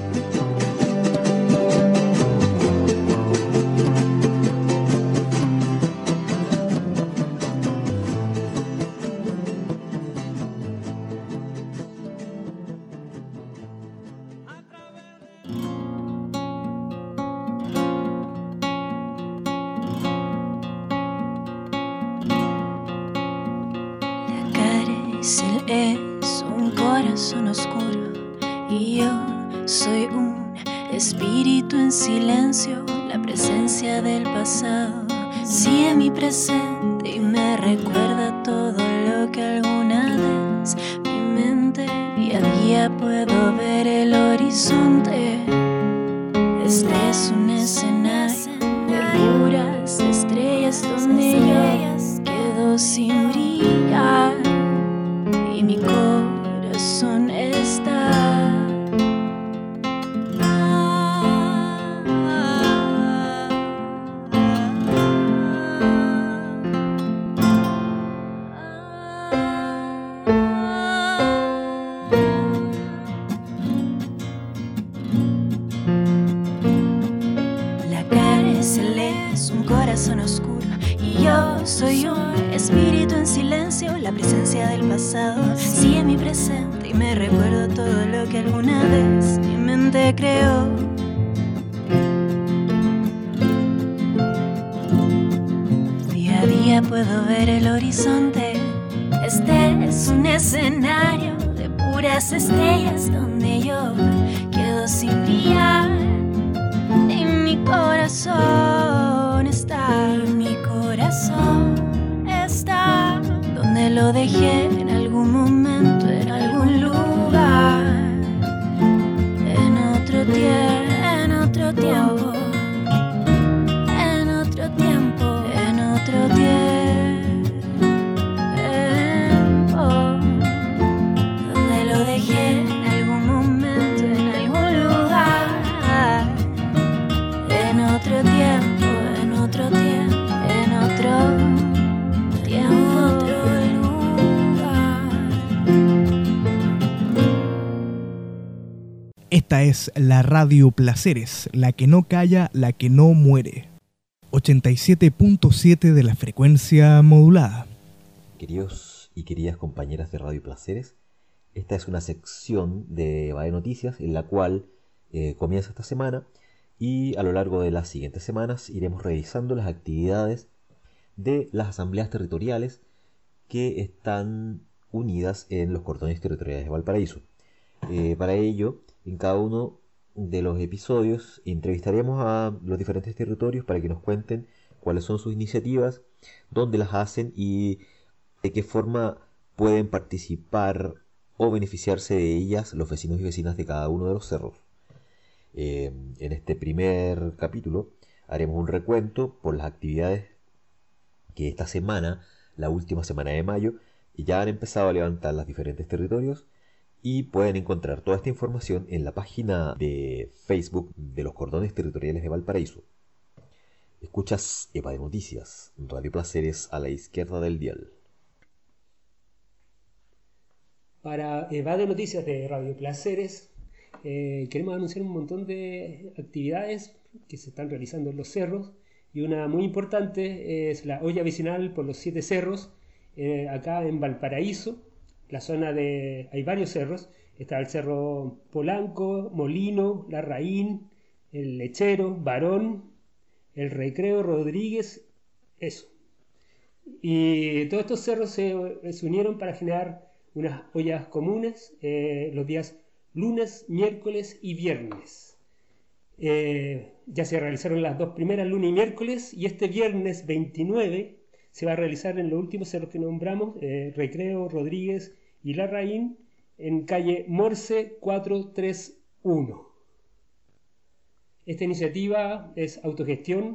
Es un corazón oscuro y yo soy un espíritu en silencio, la presencia del pasado sigue mi presente y me recuerda todo lo que alguna vez mi mente día a día puedo ver el horizonte. Este es un escenario de puras estrellas donde yo quedo sin brillar. Y mi corazón está la cárcel es un corazón oscuro y yo soy un espíritu en silencio, la presencia del pasado sigue mi presente y me recuerdo todo lo que alguna vez mi mente creó. Día a día puedo ver el horizonte. Este es un escenario de puras estrellas donde yo quedo sin brillar. Y mi corazón está, y mi corazón está donde lo dejé en algún momento, en algún lugar, en otro tiempo, en otro tiempo, en otro tiempo, en otro tiempo, donde lo dejé en algún momento, en algún lugar, en otro tiempo, en otro tiempo, en otro Esta es la Radio Placeres, la que no calla, la que no muere. ochenta y siete punto siete de la frecuencia modulada. Queridos y queridas compañeras de Radio Placeres, esta es una sección de E V A de Noticias en la cual eh, comienza esta semana y a lo largo de las siguientes semanas iremos revisando las actividades de las asambleas territoriales que están unidas en los cordones territoriales de Valparaíso. Eh, para ello, en cada uno de los episodios entrevistaremos a los diferentes territorios para que nos cuenten cuáles son sus iniciativas, dónde las hacen y de qué forma pueden participar o beneficiarse de ellas los vecinos y vecinas de cada uno de los cerros. Eh, en este primer capítulo haremos un recuento por las actividades que esta semana, la última semana de mayo, ya han empezado a levantar los diferentes territorios. Y pueden encontrar toda esta información en la página de Facebook de los Cordones Territoriales de Valparaíso. Escuchas E V A de Noticias, Radio Placeres a la izquierda del dial. Para E V A de Noticias de Radio Placeres, eh, queremos anunciar un montón de actividades que se están realizando en los cerros. Y una muy importante es la olla vecinal por los siete cerros, eh, acá en Valparaíso. La zona de... hay varios cerros, está el cerro Polanco, Molino, Larraín, el Lechero, Barón, el Recreo Rodríguez, eso. Y todos estos cerros se, se unieron para generar unas ollas comunes eh, los días lunes, miércoles y viernes. Eh, ya se realizaron las dos primeras, lunes y miércoles, y este viernes veintinueve se va a realizar en los últimos cerros que nombramos, eh, Recreo, Rodríguez y Larraín, en calle Morse cuatrocientos treinta y uno. Esta iniciativa es autogestión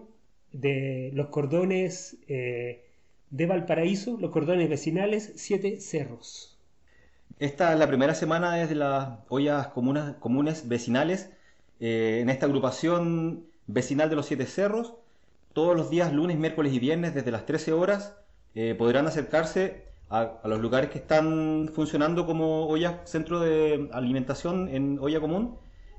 de los cordones eh, de Valparaíso, los cordones vecinales Siete Cerros. Esta es la primera semana desde las ollas comunas, comunes vecinales eh, en esta agrupación vecinal de los Siete Cerros. Todos los días, lunes, miércoles y viernes, desde las trece horas, eh, podrán acercarse a, a los lugares que están funcionando como ollas, centro de alimentación en olla común,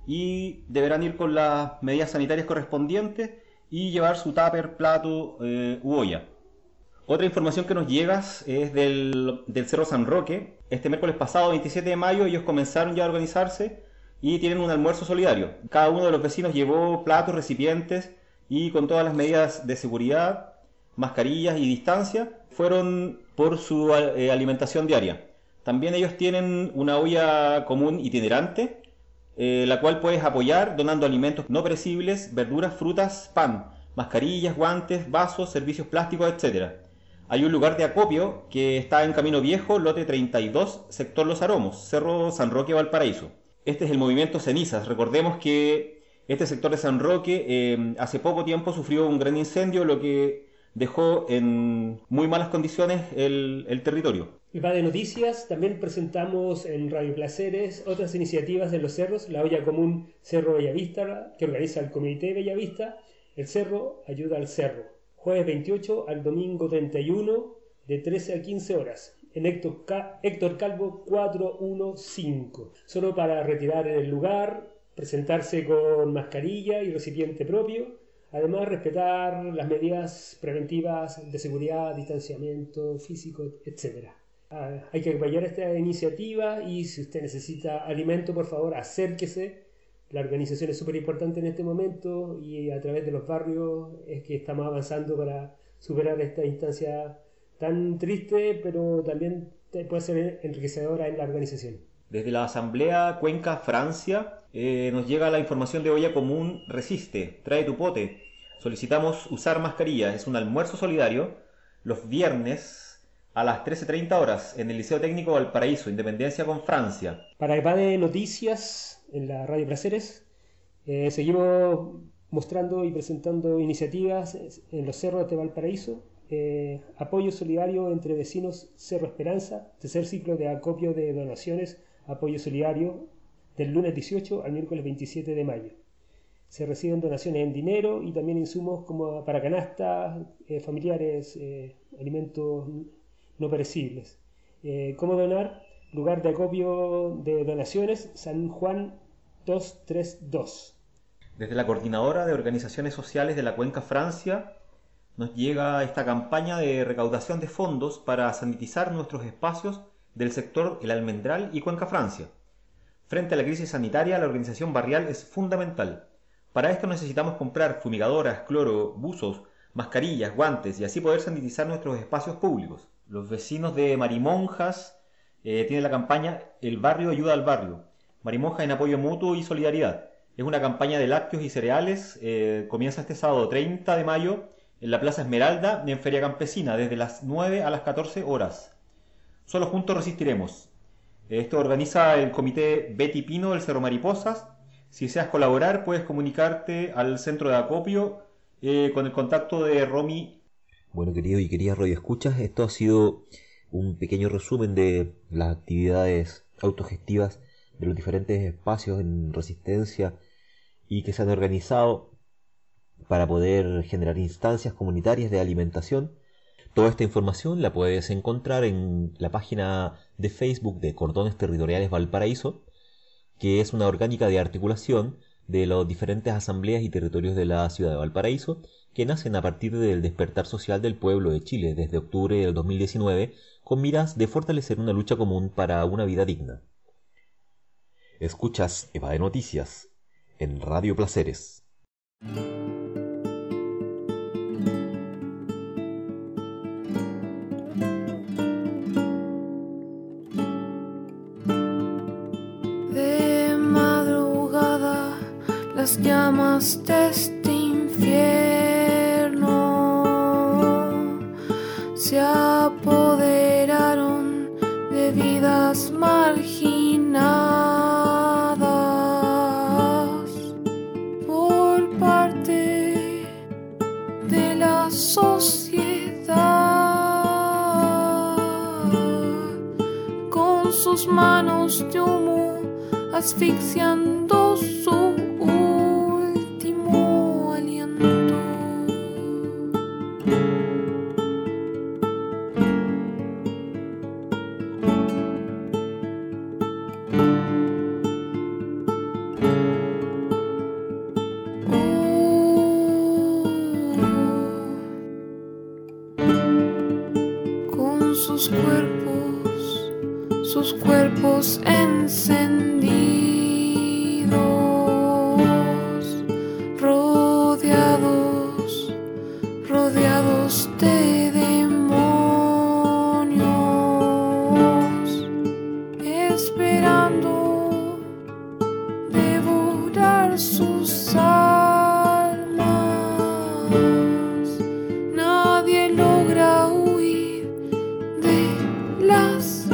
y deberán ir con las medidas sanitarias correspondientes y llevar su tupper, plato eh, u olla. Otra información que nos llega es del, del Cerro San Roque. Este miércoles pasado, veintisiete de mayo, ellos comenzaron ya a organizarse y tienen un almuerzo solidario. Cada uno de los vecinos llevó platos, recipientes, y con todas las medidas de seguridad, mascarillas y distancia, fueron por su eh, alimentación diaria. También ellos tienen una olla común itinerante, eh, la cual puedes apoyar donando alimentos no perecibles, verduras, frutas, pan, mascarillas, guantes, vasos, servicios plásticos, etcétera. Hay un lugar de acopio que está en Camino Viejo, lote treinta y dos, sector Los Aromos, Cerro San Roque, Valparaíso. Este es el movimiento Cenizas. Recordemos que este sector de San Roque eh, hace poco tiempo sufrió un gran incendio, lo que dejó en muy malas condiciones el, el territorio. Y va de noticias, también presentamos en Radio Placeres otras iniciativas de los cerros, la olla común Cerro Bellavista, que organiza el Comité Bellavista, el Cerro Ayuda al Cerro, jueves veintiocho al domingo treinta y uno, de trece a quince horas, en Héctor, Ca- Héctor Calvo cuatrocientos quince, solo para retirar en el lugar, presentarse con mascarilla y recipiente propio, además respetar las medidas preventivas de seguridad, distanciamiento físico, etcétera. Ah, hay que apoyar esta iniciativa y si usted necesita alimento, por favor, acérquese. La organización es súper importante en este momento y a través de los barrios es que estamos avanzando para superar esta instancia tan triste, pero también puede ser enriquecedora en la organización. Desde la Asamblea Cuenca, Francia, eh, nos llega la información de olla común Resiste, trae tu pote. Solicitamos usar mascarilla, es un almuerzo solidario los viernes a las trece treinta horas en el Liceo Técnico Valparaíso, Independencia con Francia. Para E P A de Noticias en la Radio Placeres, eh, seguimos mostrando y presentando iniciativas en los cerros de Valparaíso. Eh, apoyo solidario entre vecinos Cerro Esperanza, tercer ciclo de acopio de donaciones, apoyo solidario del lunes dieciocho al miércoles veintisiete de mayo. Se reciben donaciones en dinero y también insumos como para canastas, eh, familiares, eh, alimentos no perecibles. Eh, ¿Cómo donar? Lugar de acopio de donaciones, San Juan doscientos treinta y dos. Desde la Coordinadora de Organizaciones Sociales de la Cuenca, Francia, nos llega esta campaña de recaudación de fondos para sanitizar nuestros espacios del sector El Almendral y Cuenca, Francia. Frente a la crisis sanitaria, la organización barrial es fundamental. Para esto necesitamos comprar fumigadoras, cloro, buzos, mascarillas, guantes y así poder sanitizar nuestros espacios públicos. Los vecinos de Marimonjas eh, tienen la campaña El Barrio Ayuda al Barrio. Marimonjas en apoyo mutuo y solidaridad. Es una campaña de lácteos y cereales. Eh, comienza este sábado treinta de mayo en la Plaza Esmeralda y en Feria Campesina, desde las nueve a las catorce horas. Solo juntos resistiremos. Esto organiza el Comité Betty Pino del Cerro Mariposas. Si deseas colaborar, puedes comunicarte al centro de acopio eh, con el contacto de Romy. Bueno, querido y queridas radioescuchas, esto ha sido un pequeño resumen de las actividades autogestivas de los diferentes espacios en Resistencia y que se han organizado para poder generar instancias comunitarias de alimentación. Toda esta información la puedes encontrar en la página de Facebook de Cordones Territoriales Valparaíso, que es una orgánica de articulación de las diferentes asambleas y territorios de la ciudad de Valparaíso, que nacen a partir del despertar social del pueblo de Chile desde octubre del dos mil diecinueve, con miras de fortalecer una lucha común para una vida digna. Escuchas E P A de Noticias en Radio Placeres. las llamas de este infierno se apoderaron de vidas marginadas por parte de la sociedad, con sus manos de humo asfixiando su último aliento. Con sus cuerpos, sus cuerpos encendidos, rodeados, rodeados de demonios, esperando devorar sus almas. Nadie logra huir de las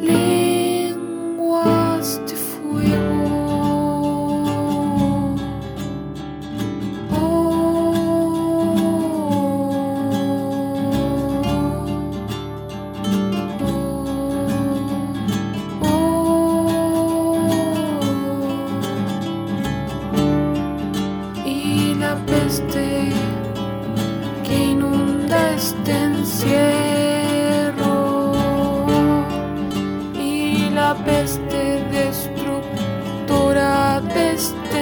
lenguas de fuego. Y la peste que inunda este encierro, y la peste destructora de este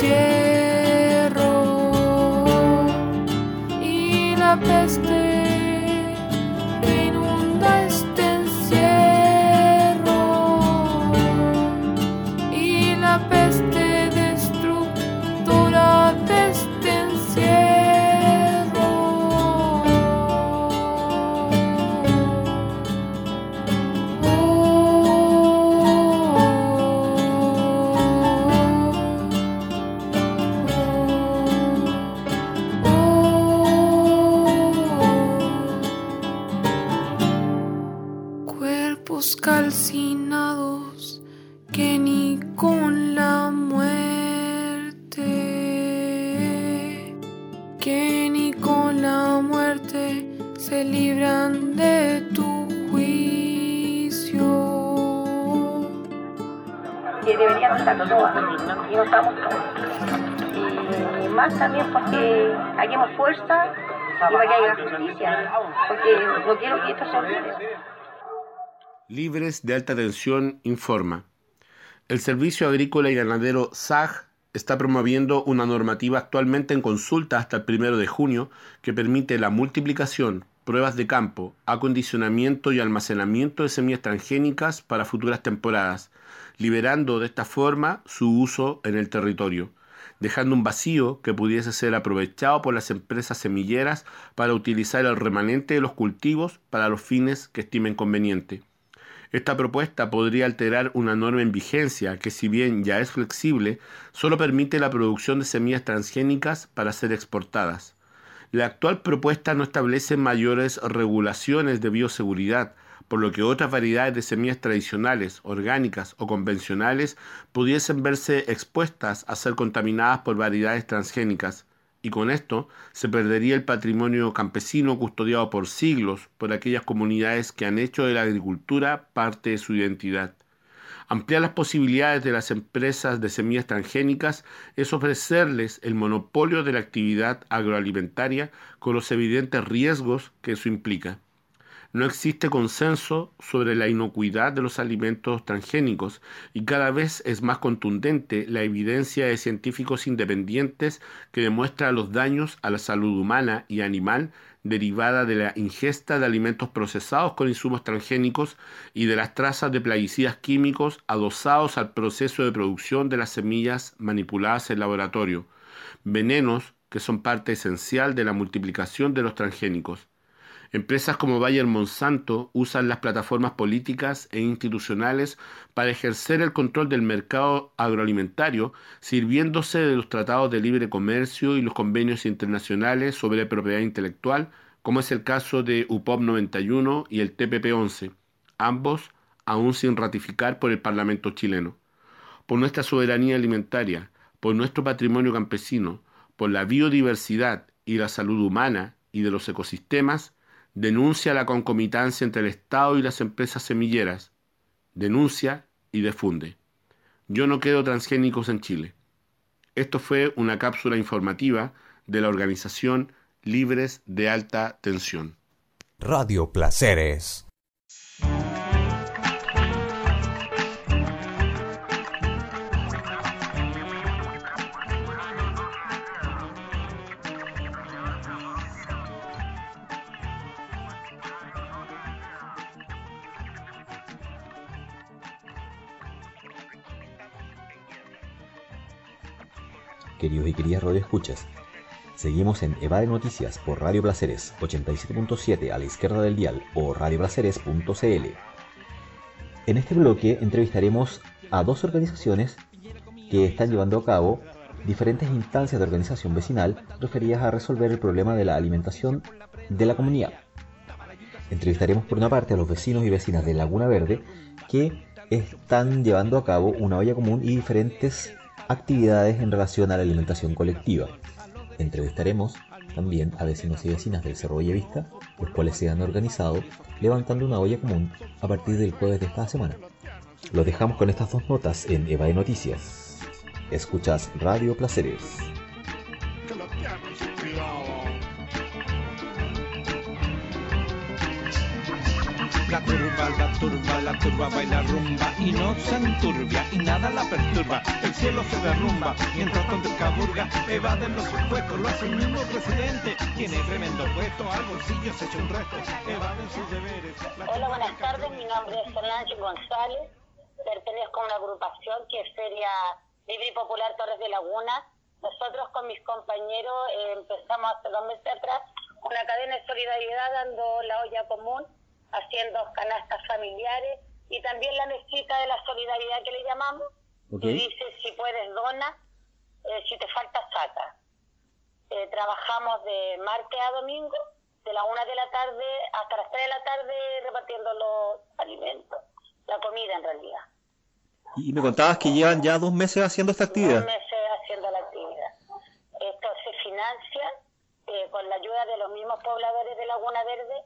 encierro, y la peste que inunda este encierro, y la peste destructora de este encierro. Cuerpos calcinados que ni con la muerte, que ni con la muerte se libran de tu juicio. Que deberíamos estar todas y no estamos todas. Y más también porque hagamos fuerza y para que haya justicia, porque no quiero que esto se olvide. Libres de Alta Tensión informa. El Servicio Agrícola y Ganadero S A G está promoviendo una normativa actualmente en consulta hasta el primero de junio que permite la multiplicación, pruebas de campo, acondicionamiento y almacenamiento de semillas transgénicas para futuras temporadas, liberando de esta forma su uso en el territorio, dejando un vacío que pudiese ser aprovechado por las empresas semilleras para utilizar el remanente de los cultivos para los fines que estimen conveniente. Esta propuesta podría alterar una norma en vigencia que, si bien ya es flexible, solo permite la producción de semillas transgénicas para ser exportadas. La actual propuesta no establece mayores regulaciones de bioseguridad, por lo que otras variedades de semillas tradicionales, orgánicas o convencionales pudiesen verse expuestas a ser contaminadas por variedades transgénicas, y con esto se perdería el patrimonio campesino custodiado por siglos por aquellas comunidades que han hecho de la agricultura parte de su identidad. Ampliar las posibilidades de las empresas de semillas transgénicas es ofrecerles el monopolio de la actividad agroalimentaria con los evidentes riesgos que eso implica. No existe consenso sobre la inocuidad de los alimentos transgénicos y cada vez es más contundente la evidencia de científicos independientes que demuestra los daños a la salud humana y animal derivada de la ingesta de alimentos procesados con insumos transgénicos y de las trazas de plaguicidas químicos adosados al proceso de producción de las semillas manipuladas en laboratorio, venenos que son parte esencial de la multiplicación de los transgénicos. Empresas como Bayer Monsanto usan las plataformas políticas e institucionales para ejercer el control del mercado agroalimentario, sirviéndose de los tratados de libre comercio y los convenios internacionales sobre propiedad intelectual, como es el caso de U P O P noventa y uno y el T P P once, ambos aún sin ratificar por el Parlamento chileno. Por nuestra soberanía alimentaria, por nuestro patrimonio campesino, por la biodiversidad y la salud humana y de los ecosistemas, denuncia la concomitancia entre el Estado y las empresas semilleras. Denuncia y difunde. Yo no quiero transgénicos en Chile. Esto fue una cápsula informativa de la organización Libres de Alta Tensión. Radio Placeres. Queridos y queridas radioescuchas, seguimos en Evade Noticias por Radio Placeres ochenta y siete punto siete a la izquierda del dial o radio placeres punto c l. En este bloque entrevistaremos a dos organizaciones que están llevando a cabo diferentes instancias de organización vecinal referidas a resolver el problema de la alimentación de la comunidad. Entrevistaremos por una parte a los vecinos y vecinas de Laguna Verde que están llevando a cabo una olla común y diferentes actividades en relación a la alimentación colectiva. Entrevistaremos también a vecinos y vecinas del Cerro Bellavista, los cuales se han organizado levantando una olla común a partir del jueves de esta semana. Los dejamos con estas dos notas en Evade Noticias. Escuchas Radio Placeres. La turba, la turba, la turba baila rumba y no se enturbia y nada la perturba, el cielo se derrumba, mientras tanto el caburga evaden los impuestos, lo hace el mismo presidente, tiene tremendo puesto, al bolsillo se echa un resto, evaden sus deberes. Hola, buenas tardes, mi nombre es Solange González, pertenezco a una agrupación que es Feria Libre y Popular Torres de Laguna. Nosotros con mis compañeros eh, empezamos hace dos meses atrás una cadena de solidaridad dando la olla común, haciendo canastas familiares y también la mesita de la solidaridad que le llamamos, okay. Y dice si puedes dona, eh, si te falta saca. Eh, trabajamos de martes a domingo, de la una de la tarde hasta las tres de la tarde repartiendo los alimentos, la comida en realidad. Y me contabas que llevan ya dos meses haciendo esta actividad. Dos meses haciendo la actividad. Esto se financia eh, con la ayuda de los mismos pobladores de Laguna Verde.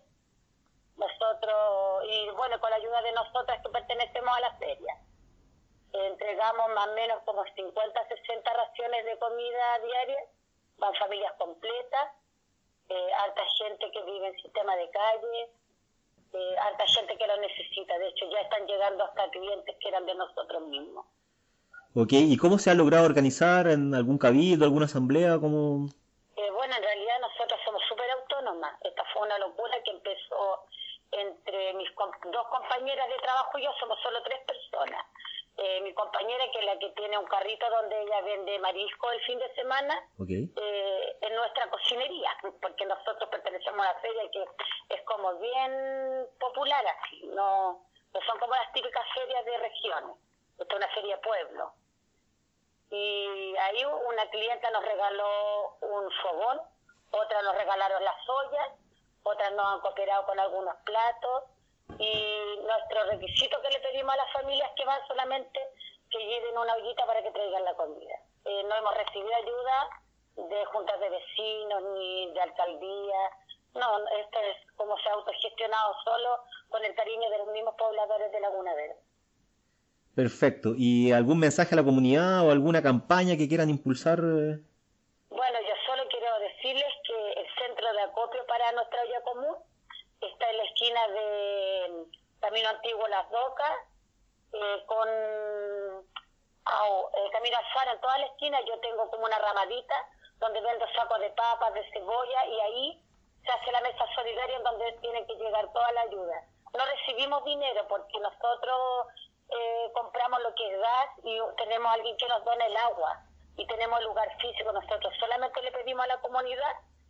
Nosotros, y bueno, con la ayuda de nosotras que pertenecemos a la feria, eh, entregamos más o menos como cincuenta, sesenta raciones de comida diaria, van familias completas, eh, harta gente que vive en sistema de calle, eh, harta gente que lo necesita, de hecho ya están llegando hasta clientes que eran de nosotros mismos. Ok, ¿y cómo se ha logrado organizar en algún cabildo, alguna asamblea? ¿Cómo? Eh, bueno, en realidad nosotros somos súper autónomas, esta fue una locura que empezó entre mis com dos compañeras de trabajo y yo, somos solo tres personas. Eh, mi compañera, que es la que tiene un carrito donde ella vende marisco el fin de semana, okay. eh, en nuestra cocinería, porque nosotros pertenecemos a la feria que es como bien popular así, no, no son como las típicas ferias de regiones, esta es una feria de pueblo. Y ahí una clienta nos regaló un fogón, otra nos regalaron las ollas, otras nos han cooperado con algunos platos, y nuestro requisito que le pedimos a las familias que van solamente que lleven una ollita para que traigan la comida. Eh, no hemos recibido ayuda de juntas de vecinos ni de alcaldía, no, esto es como se ha autogestionado solo con el cariño de los mismos pobladores de Laguna Verde. Perfecto. ¿Y algún mensaje a la comunidad o alguna campaña que quieran impulsar? Bueno, yo solo quiero decirles que el centro de acopio para nuestra olla común está en la esquina de Camino Antiguo Las Docas, eh, con oh, el Camino Alfaro en toda la esquina. Yo tengo como una ramadita donde vendo sacos de papas, de cebolla, y ahí se hace la mesa solidaria en donde tienen que llegar toda la ayuda. No recibimos dinero porque nosotros eh, compramos lo que es gas y tenemos a alguien que nos dona el agua y tenemos el lugar físico. Nosotros solamente le pedimos a la comunidad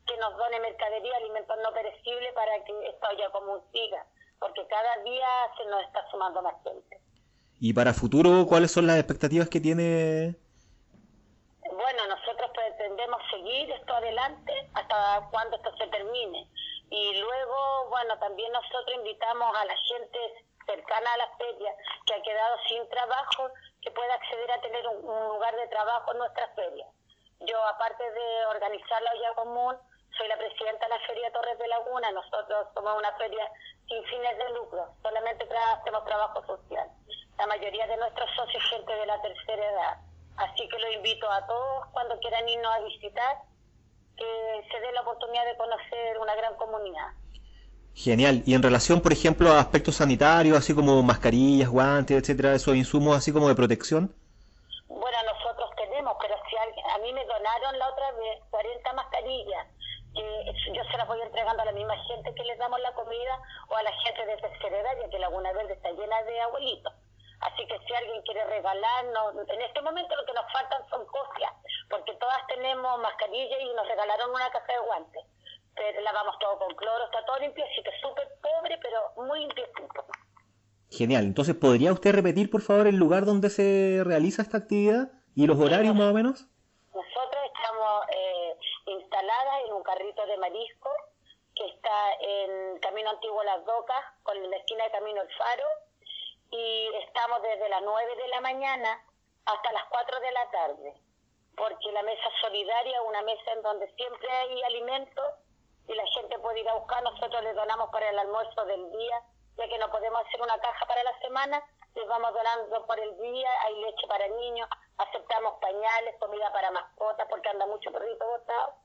que nos done mercadería, alimentos no perecibles para que esta olla común siga, porque cada día se nos está sumando más gente. Y para futuro, ¿cuáles son las expectativas que tiene? Bueno, nosotros pretendemos seguir esto adelante hasta cuando esto se termine. Y luego, bueno, también nosotros invitamos a la gente cercana a la feria que ha quedado sin trabajo, que pueda acceder a tener un, un lugar de trabajo en nuestra feria. Yo, aparte de organizar la olla común, soy la presidenta de la Feria Torres de Laguna. Nosotros somos una feria sin fines de lucro, solamente tra- hacemos trabajo social. La mayoría de nuestros socios es gente de la tercera edad. Así que los invito a todos, cuando quieran irnos a visitar, que se dé la oportunidad de conocer una gran comunidad. Genial. Y en relación, por ejemplo, a aspectos sanitarios, así como mascarillas, guantes, etcétera, esos insumos así como de protección. Bueno, nosotros tenemos, pero si alguien, a mí me donaron la otra vez cuarenta mascarillas, que yo se las voy entregando a la misma gente que les damos la comida o a la gente de tercera edad, ya que Laguna Verde está llena de abuelitos. Así que si alguien quiere regalarnos, en este momento lo que nos faltan son copias, porque todas tenemos mascarillas y nos regalaron una caja de guantes. Pero lavamos todo con cloro, está todo limpio, así que súper pobre, pero muy limpiecito. Genial. Entonces, ¿podría usted repetir, por favor, el lugar donde se realiza esta actividad y los horarios más o menos? Nosotros estamos eh, instaladas en un carrito de marisco que está en Camino Antiguo Las Docas, con la esquina de Camino El Faro, y estamos desde las nueve de la mañana hasta las cuatro de la tarde, porque la mesa solidaria es una mesa en donde siempre hay alimentos y la gente puede ir a buscar. Nosotros les donamos para el almuerzo del día, ya que no podemos hacer una caja para la semana, les vamos donando por el día. Hay leche para niños, aceptamos pañales, comida para mascotas, porque anda mucho perrito botado.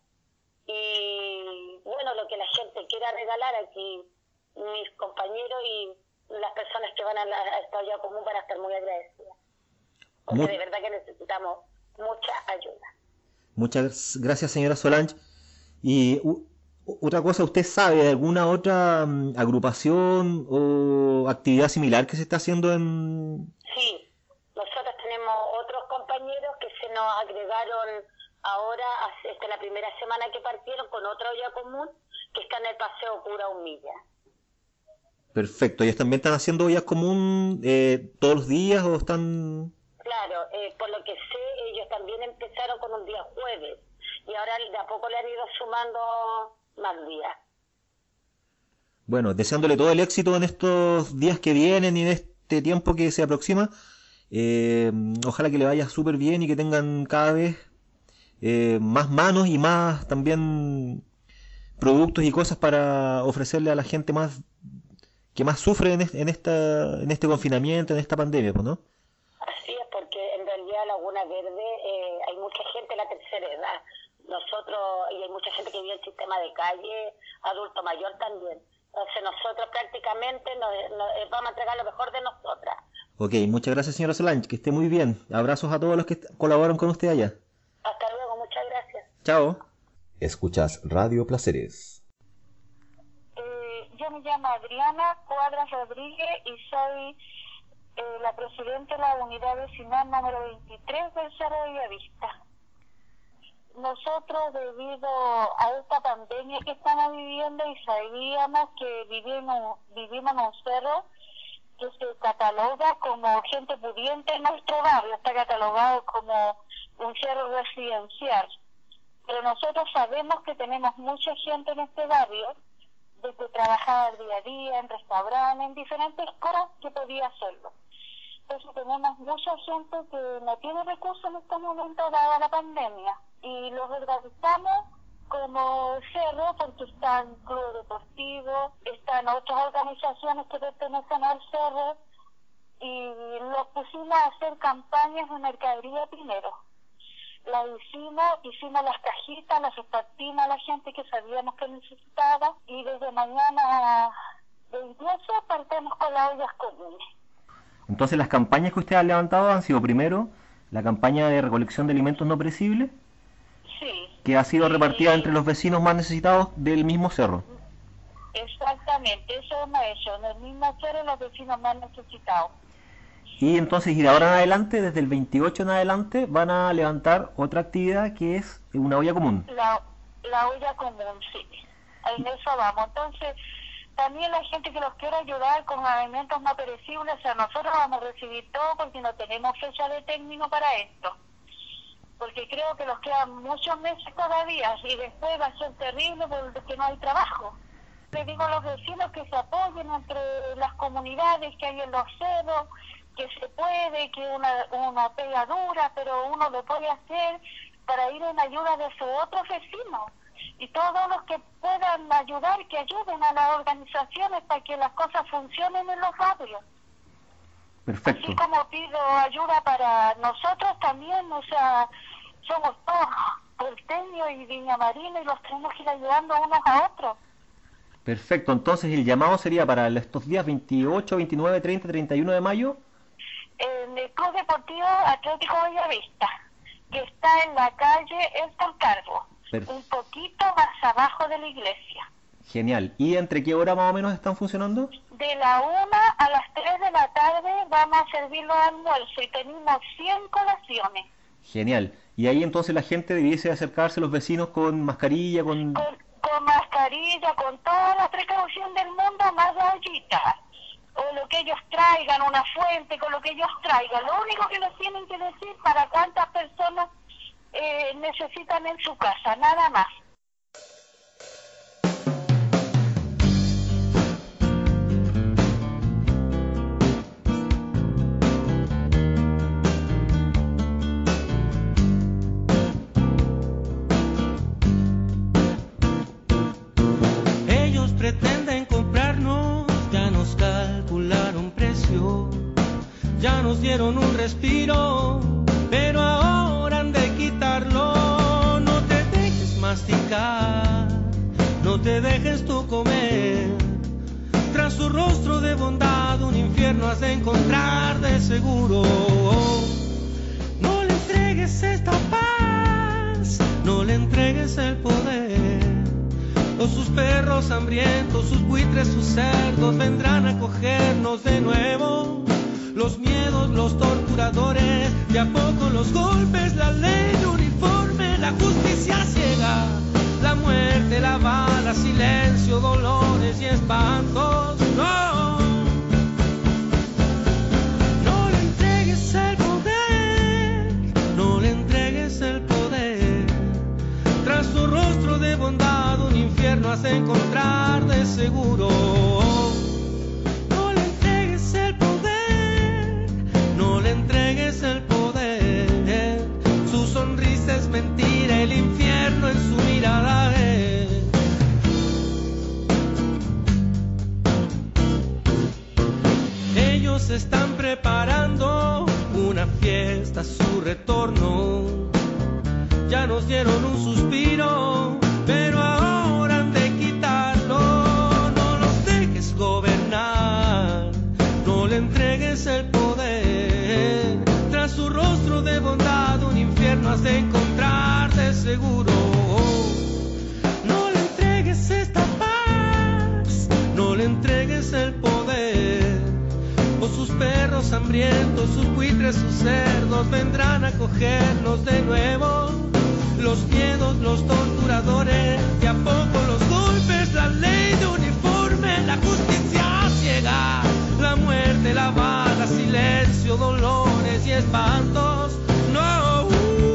Y bueno, lo que la gente quiera regalar aquí, mis compañeros y las personas que van a, la, a esta olla común van a estar muy agradecidas, porque muy... de verdad que necesitamos mucha ayuda. Muchas gracias, señora Solange. Y uh, otra cosa, ¿usted sabe de alguna otra um, agrupación o actividad similar que se está haciendo en...? Sí, nosotros tenemos otros compañeros que se nos agregaron ahora, esta la primera semana que partieron con otra olla común, que está en el Paseo Cura Humilla. Perfecto. ¿Ellos también están haciendo ollas común eh, todos los días o están...? Claro, eh, por lo que sé, ellos también empezaron con un día jueves y ahora de a poco le han ido sumando más días. Bueno, deseándole todo el éxito en estos días que vienen y en este tiempo que se aproxima. Eh, ojalá que le vaya súper bien y que tengan cada vez eh, más manos y más también productos y cosas para ofrecerle a la gente más que más sufre en, en, esta, en este confinamiento, en esta pandemia, ¿no? Así es, porque en realidad Laguna Verde eh, hay mucha gente de la tercera edad. Nosotros, y hay mucha gente que vive en sistema de calle, adulto mayor también. Entonces nosotros prácticamente nos, nos, vamos a entregar lo mejor de nosotras. Ok, muchas gracias, señora Solange, que esté muy bien. Abrazos a todos los que colaboran con usted allá. Hasta luego, muchas gracias. Chao. Escuchas Radio Placeres. Eh, yo me llamo Adriana Cuadras Rodríguez y soy eh, la presidenta de la unidad vecinal número veintitrés del Cerro de Bellavista. Nosotros, debido a esta pandemia que estamos viviendo, y sabíamos que vivimos, vivimos en un cerro que se cataloga como gente pudiente en nuestro barrio, está catalogado como un cerro residencial. Pero nosotros sabemos que tenemos mucha gente en este barrio, de que trabajaba día a día en restaurantes, en diferentes cosas que podía hacerlo. Entonces tenemos mucha gente que no tiene recursos en este momento dada la pandemia. Y los organizamos como cerro porque están clubes deportivos, están otras organizaciones que pertenecen al cerro, y los pusimos a hacer campañas de mercadería primero. Las hicimos, hicimos las cajitas, las repartimos a la gente que sabíamos que necesitaba, y desde mañana veintiocho partimos con las ollas comunes. Entonces, las campañas que usted ha levantado han sido primero la campaña de recolección de alimentos no perecibles, sí, que ha sido sí, repartida sí. entre los vecinos más necesitados del mismo cerro. Exactamente, eso hemos hecho, en el mismo cerro los vecinos más necesitados. Y entonces, y de ahora en adelante, desde el veintiocho en adelante, van a levantar otra actividad que es una olla común. La, la olla común, sí. En eso vamos. Entonces, también la gente que los quiere ayudar con alimentos no perecibles, o sea, nosotros vamos a recibir todo porque no tenemos fecha de término para esto. Porque creo que nos quedan muchos meses todavía y después va a ser terrible porque no hay trabajo. Le digo a los vecinos que se apoyen entre las comunidades que hay en los cerros, que se puede, que una, una pega dura, pero uno lo puede hacer para ir en ayuda de sus otros vecinos. Y todos los que puedan ayudar, que ayuden a las organizaciones para que las cosas funcionen en los barrios. Perfecto. Así como pido ayuda para nosotros también, o sea, somos todos porteños y Viña Marina y los tenemos que ir ayudando unos a otros. Perfecto, entonces el llamado sería para estos días veintiocho, veintinueve, treinta, treinta y uno de mayo. En el Club Deportivo Atlético Bellavista, que está en la calle Elton Carbo, Perfecto. Un poquito más abajo de la iglesia. Genial. ¿Y entre qué hora más o menos están funcionando? De la una a las tres de la tarde vamos a servir los almuerzos y tenemos cien colaciones. Genial. Y ahí entonces la gente debiese acercarse, los vecinos, con mascarilla, con... Con, con mascarilla, con toda la precaución del mundo, más la ollita. O lo que ellos traigan, una fuente, con lo que ellos traigan. Lo único que nos tienen que decir para cuántas personas eh, necesitan en su casa, nada más. Ellos pretenden comprarnos, ya nos calcularon precio, ya nos dieron un respiro, pero ahora han de quitarlo. No te dejes masticar, no te dejes tú comer. Tras su rostro de bondad un infierno has de encontrar de seguro. No le entregues esta paz, no le entregues el poder. O sus perros hambrientos, sus buitres, sus cerdos vendrán a cogernos de nuevo. Los miedos, los torturadores, de a poco los golpes, la ley uniforme, la justicia ciega, la muerte, la bala, silencio, dolores y espantos. No, no le entregues el poder, no le entregues el poder. Tras su rostro de bondad un infierno has de encontrar de seguro. No le entregues el poder, no le entregues el poder. Su sonrisa es mentira, el infierno en su mirada es. Ellos están preparando una fiesta a su retorno. Ya nos dieron un suspiro, pero ahora han de quitarlo. No los dejes gobernar, no le entregues el poder. Tras su rostro de bondad un infierno has de encontrar de seguro. No le entregues esta paz, no le entregues el poder. O sus perros hambrientos, sus buitres, sus cerdos vendrán a cogernos de nuevo. Los miedos, los torturadores, de a poco los golpes, la ley de uniforme, la justicia ciega, la muerte, la bala, silencio, dolores y espantos. No,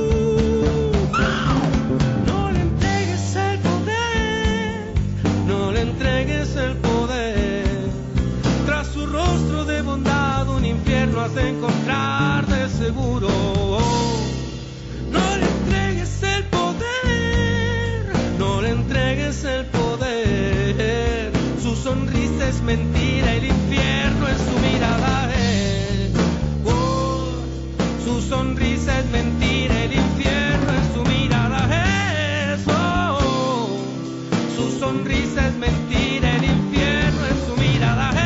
no le entregues el poder, no le entregues el poder. Tras su rostro de bondad un infierno has de encontrar de seguro. No le entregues el poder, no le entregues el poder. Su sonrisa es mentira, el infierno en su mirada es. Oh, su sonrisa es mentira, el infierno en su mirada es. Oh, su sonrisa es mentira, el infierno en su mirada es.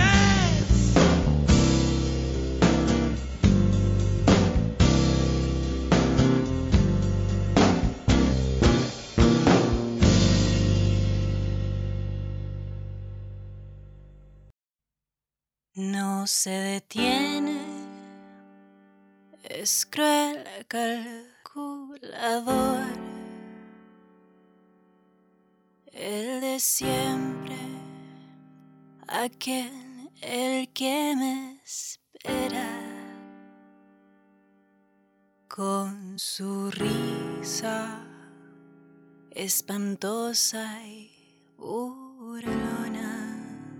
No se detiene, es cruel calculador. el de siempre, aquel el que me espera, con su risa espantosa y burlona.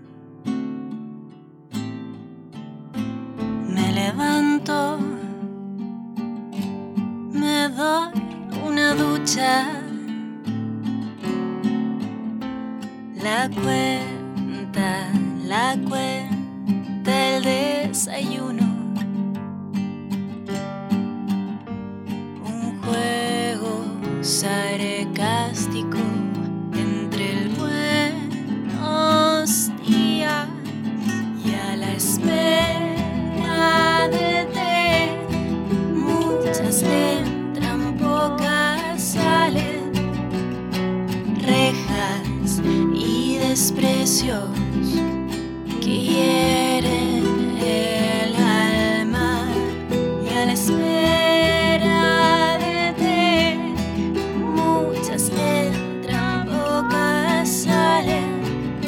Me levanto, me doy una ducha, la cuenta, la cuenta el desayuno, un juego sarcástico entre el buenos días y a la espera de té. Muchas entran, pocas salen, rejas y desprecios que hieren el alma, y a la espera de té, muchas entran, pocas salen,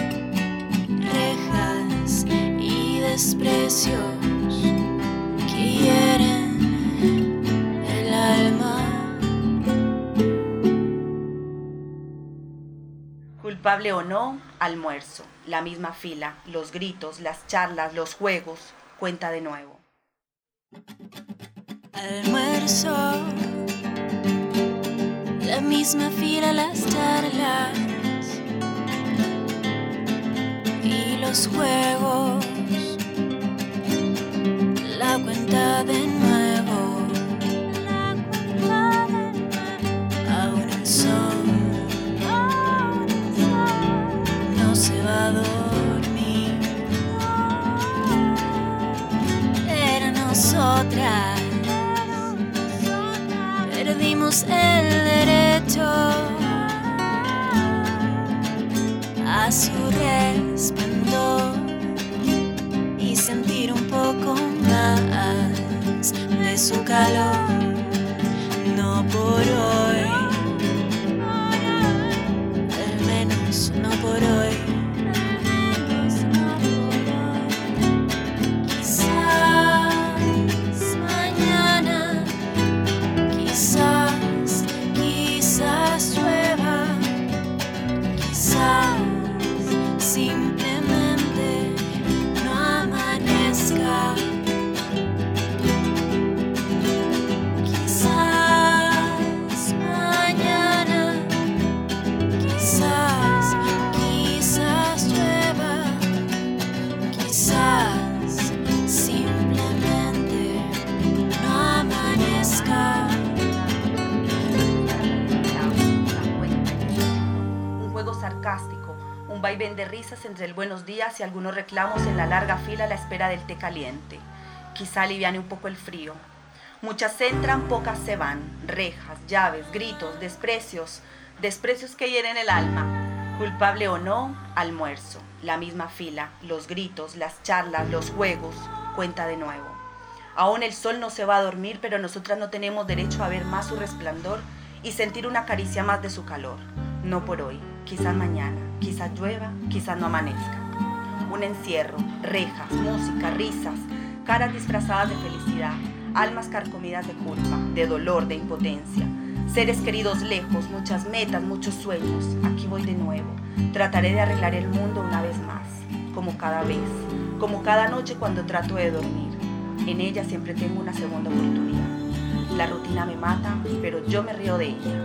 rejas y desprecios que hieren el alma. Culpable o no, almuerzo, la misma fila, los gritos, las charlas, los juegos, cuenta de nuevo. Almuerzo, la misma fila, las charlas y los juegos, la cuenta de nuevo, aún el sol no se va a dormir. Era nosotras, perdimos el derecho a su resplandor y sentir un poco más de su calor. No por hoy, al menos no por hoy. Quizás mañana, quizás, quizás llueva, quizás simplemente no amanezca. Quizás mañana, quizás, quizás llueva, quizás simplemente no amanezca. Un juego sarcástico, un vaivén de risas entre el buenos días y algunos reclamos en la larga fila a la espera del té caliente. Quizá aliviane un poco el frío. Muchas entran, pocas se van. Rejas, llaves, gritos, desprecios, desprecios que hieren el alma. Culpable o no, almuerzo, la misma fila, los gritos, las charlas, los juegos, cuenta de nuevo. Aún el sol no se va a dormir, pero nosotras no tenemos derecho a ver más su resplandor y sentir una caricia más de su calor. No por hoy, quizás mañana, quizás llueva, quizás no amanezca. Un encierro, rejas, música, risas, caras disfrazadas de felicidad, almas carcomidas de culpa, de dolor, de impotencia, seres queridos lejos, muchas metas, muchos sueños. Aquí voy de nuevo, trataré de arreglar el mundo una vez más, como cada vez, como cada noche cuando trato de dormir. En ella siempre tengo una segunda oportunidad. La rutina me mata, pero yo me río de ella.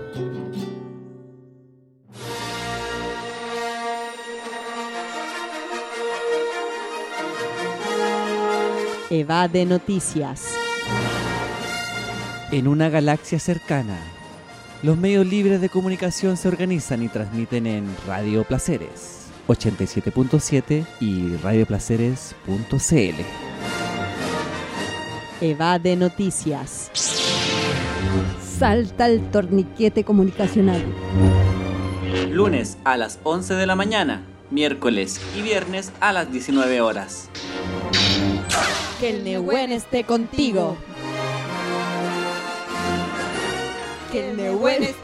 Evade Noticias. En una galaxia cercana, los medios libres de comunicación se organizan y transmiten en Radio Placeres ochenta y siete punto siete y radio placeres punto c l. Evade Noticias. Salta el torniquete comunicacional. Lunes a las once de la mañana, miércoles y viernes a las diecinueve horas. Que el Nehuen esté contigo. Que el Nehuen esté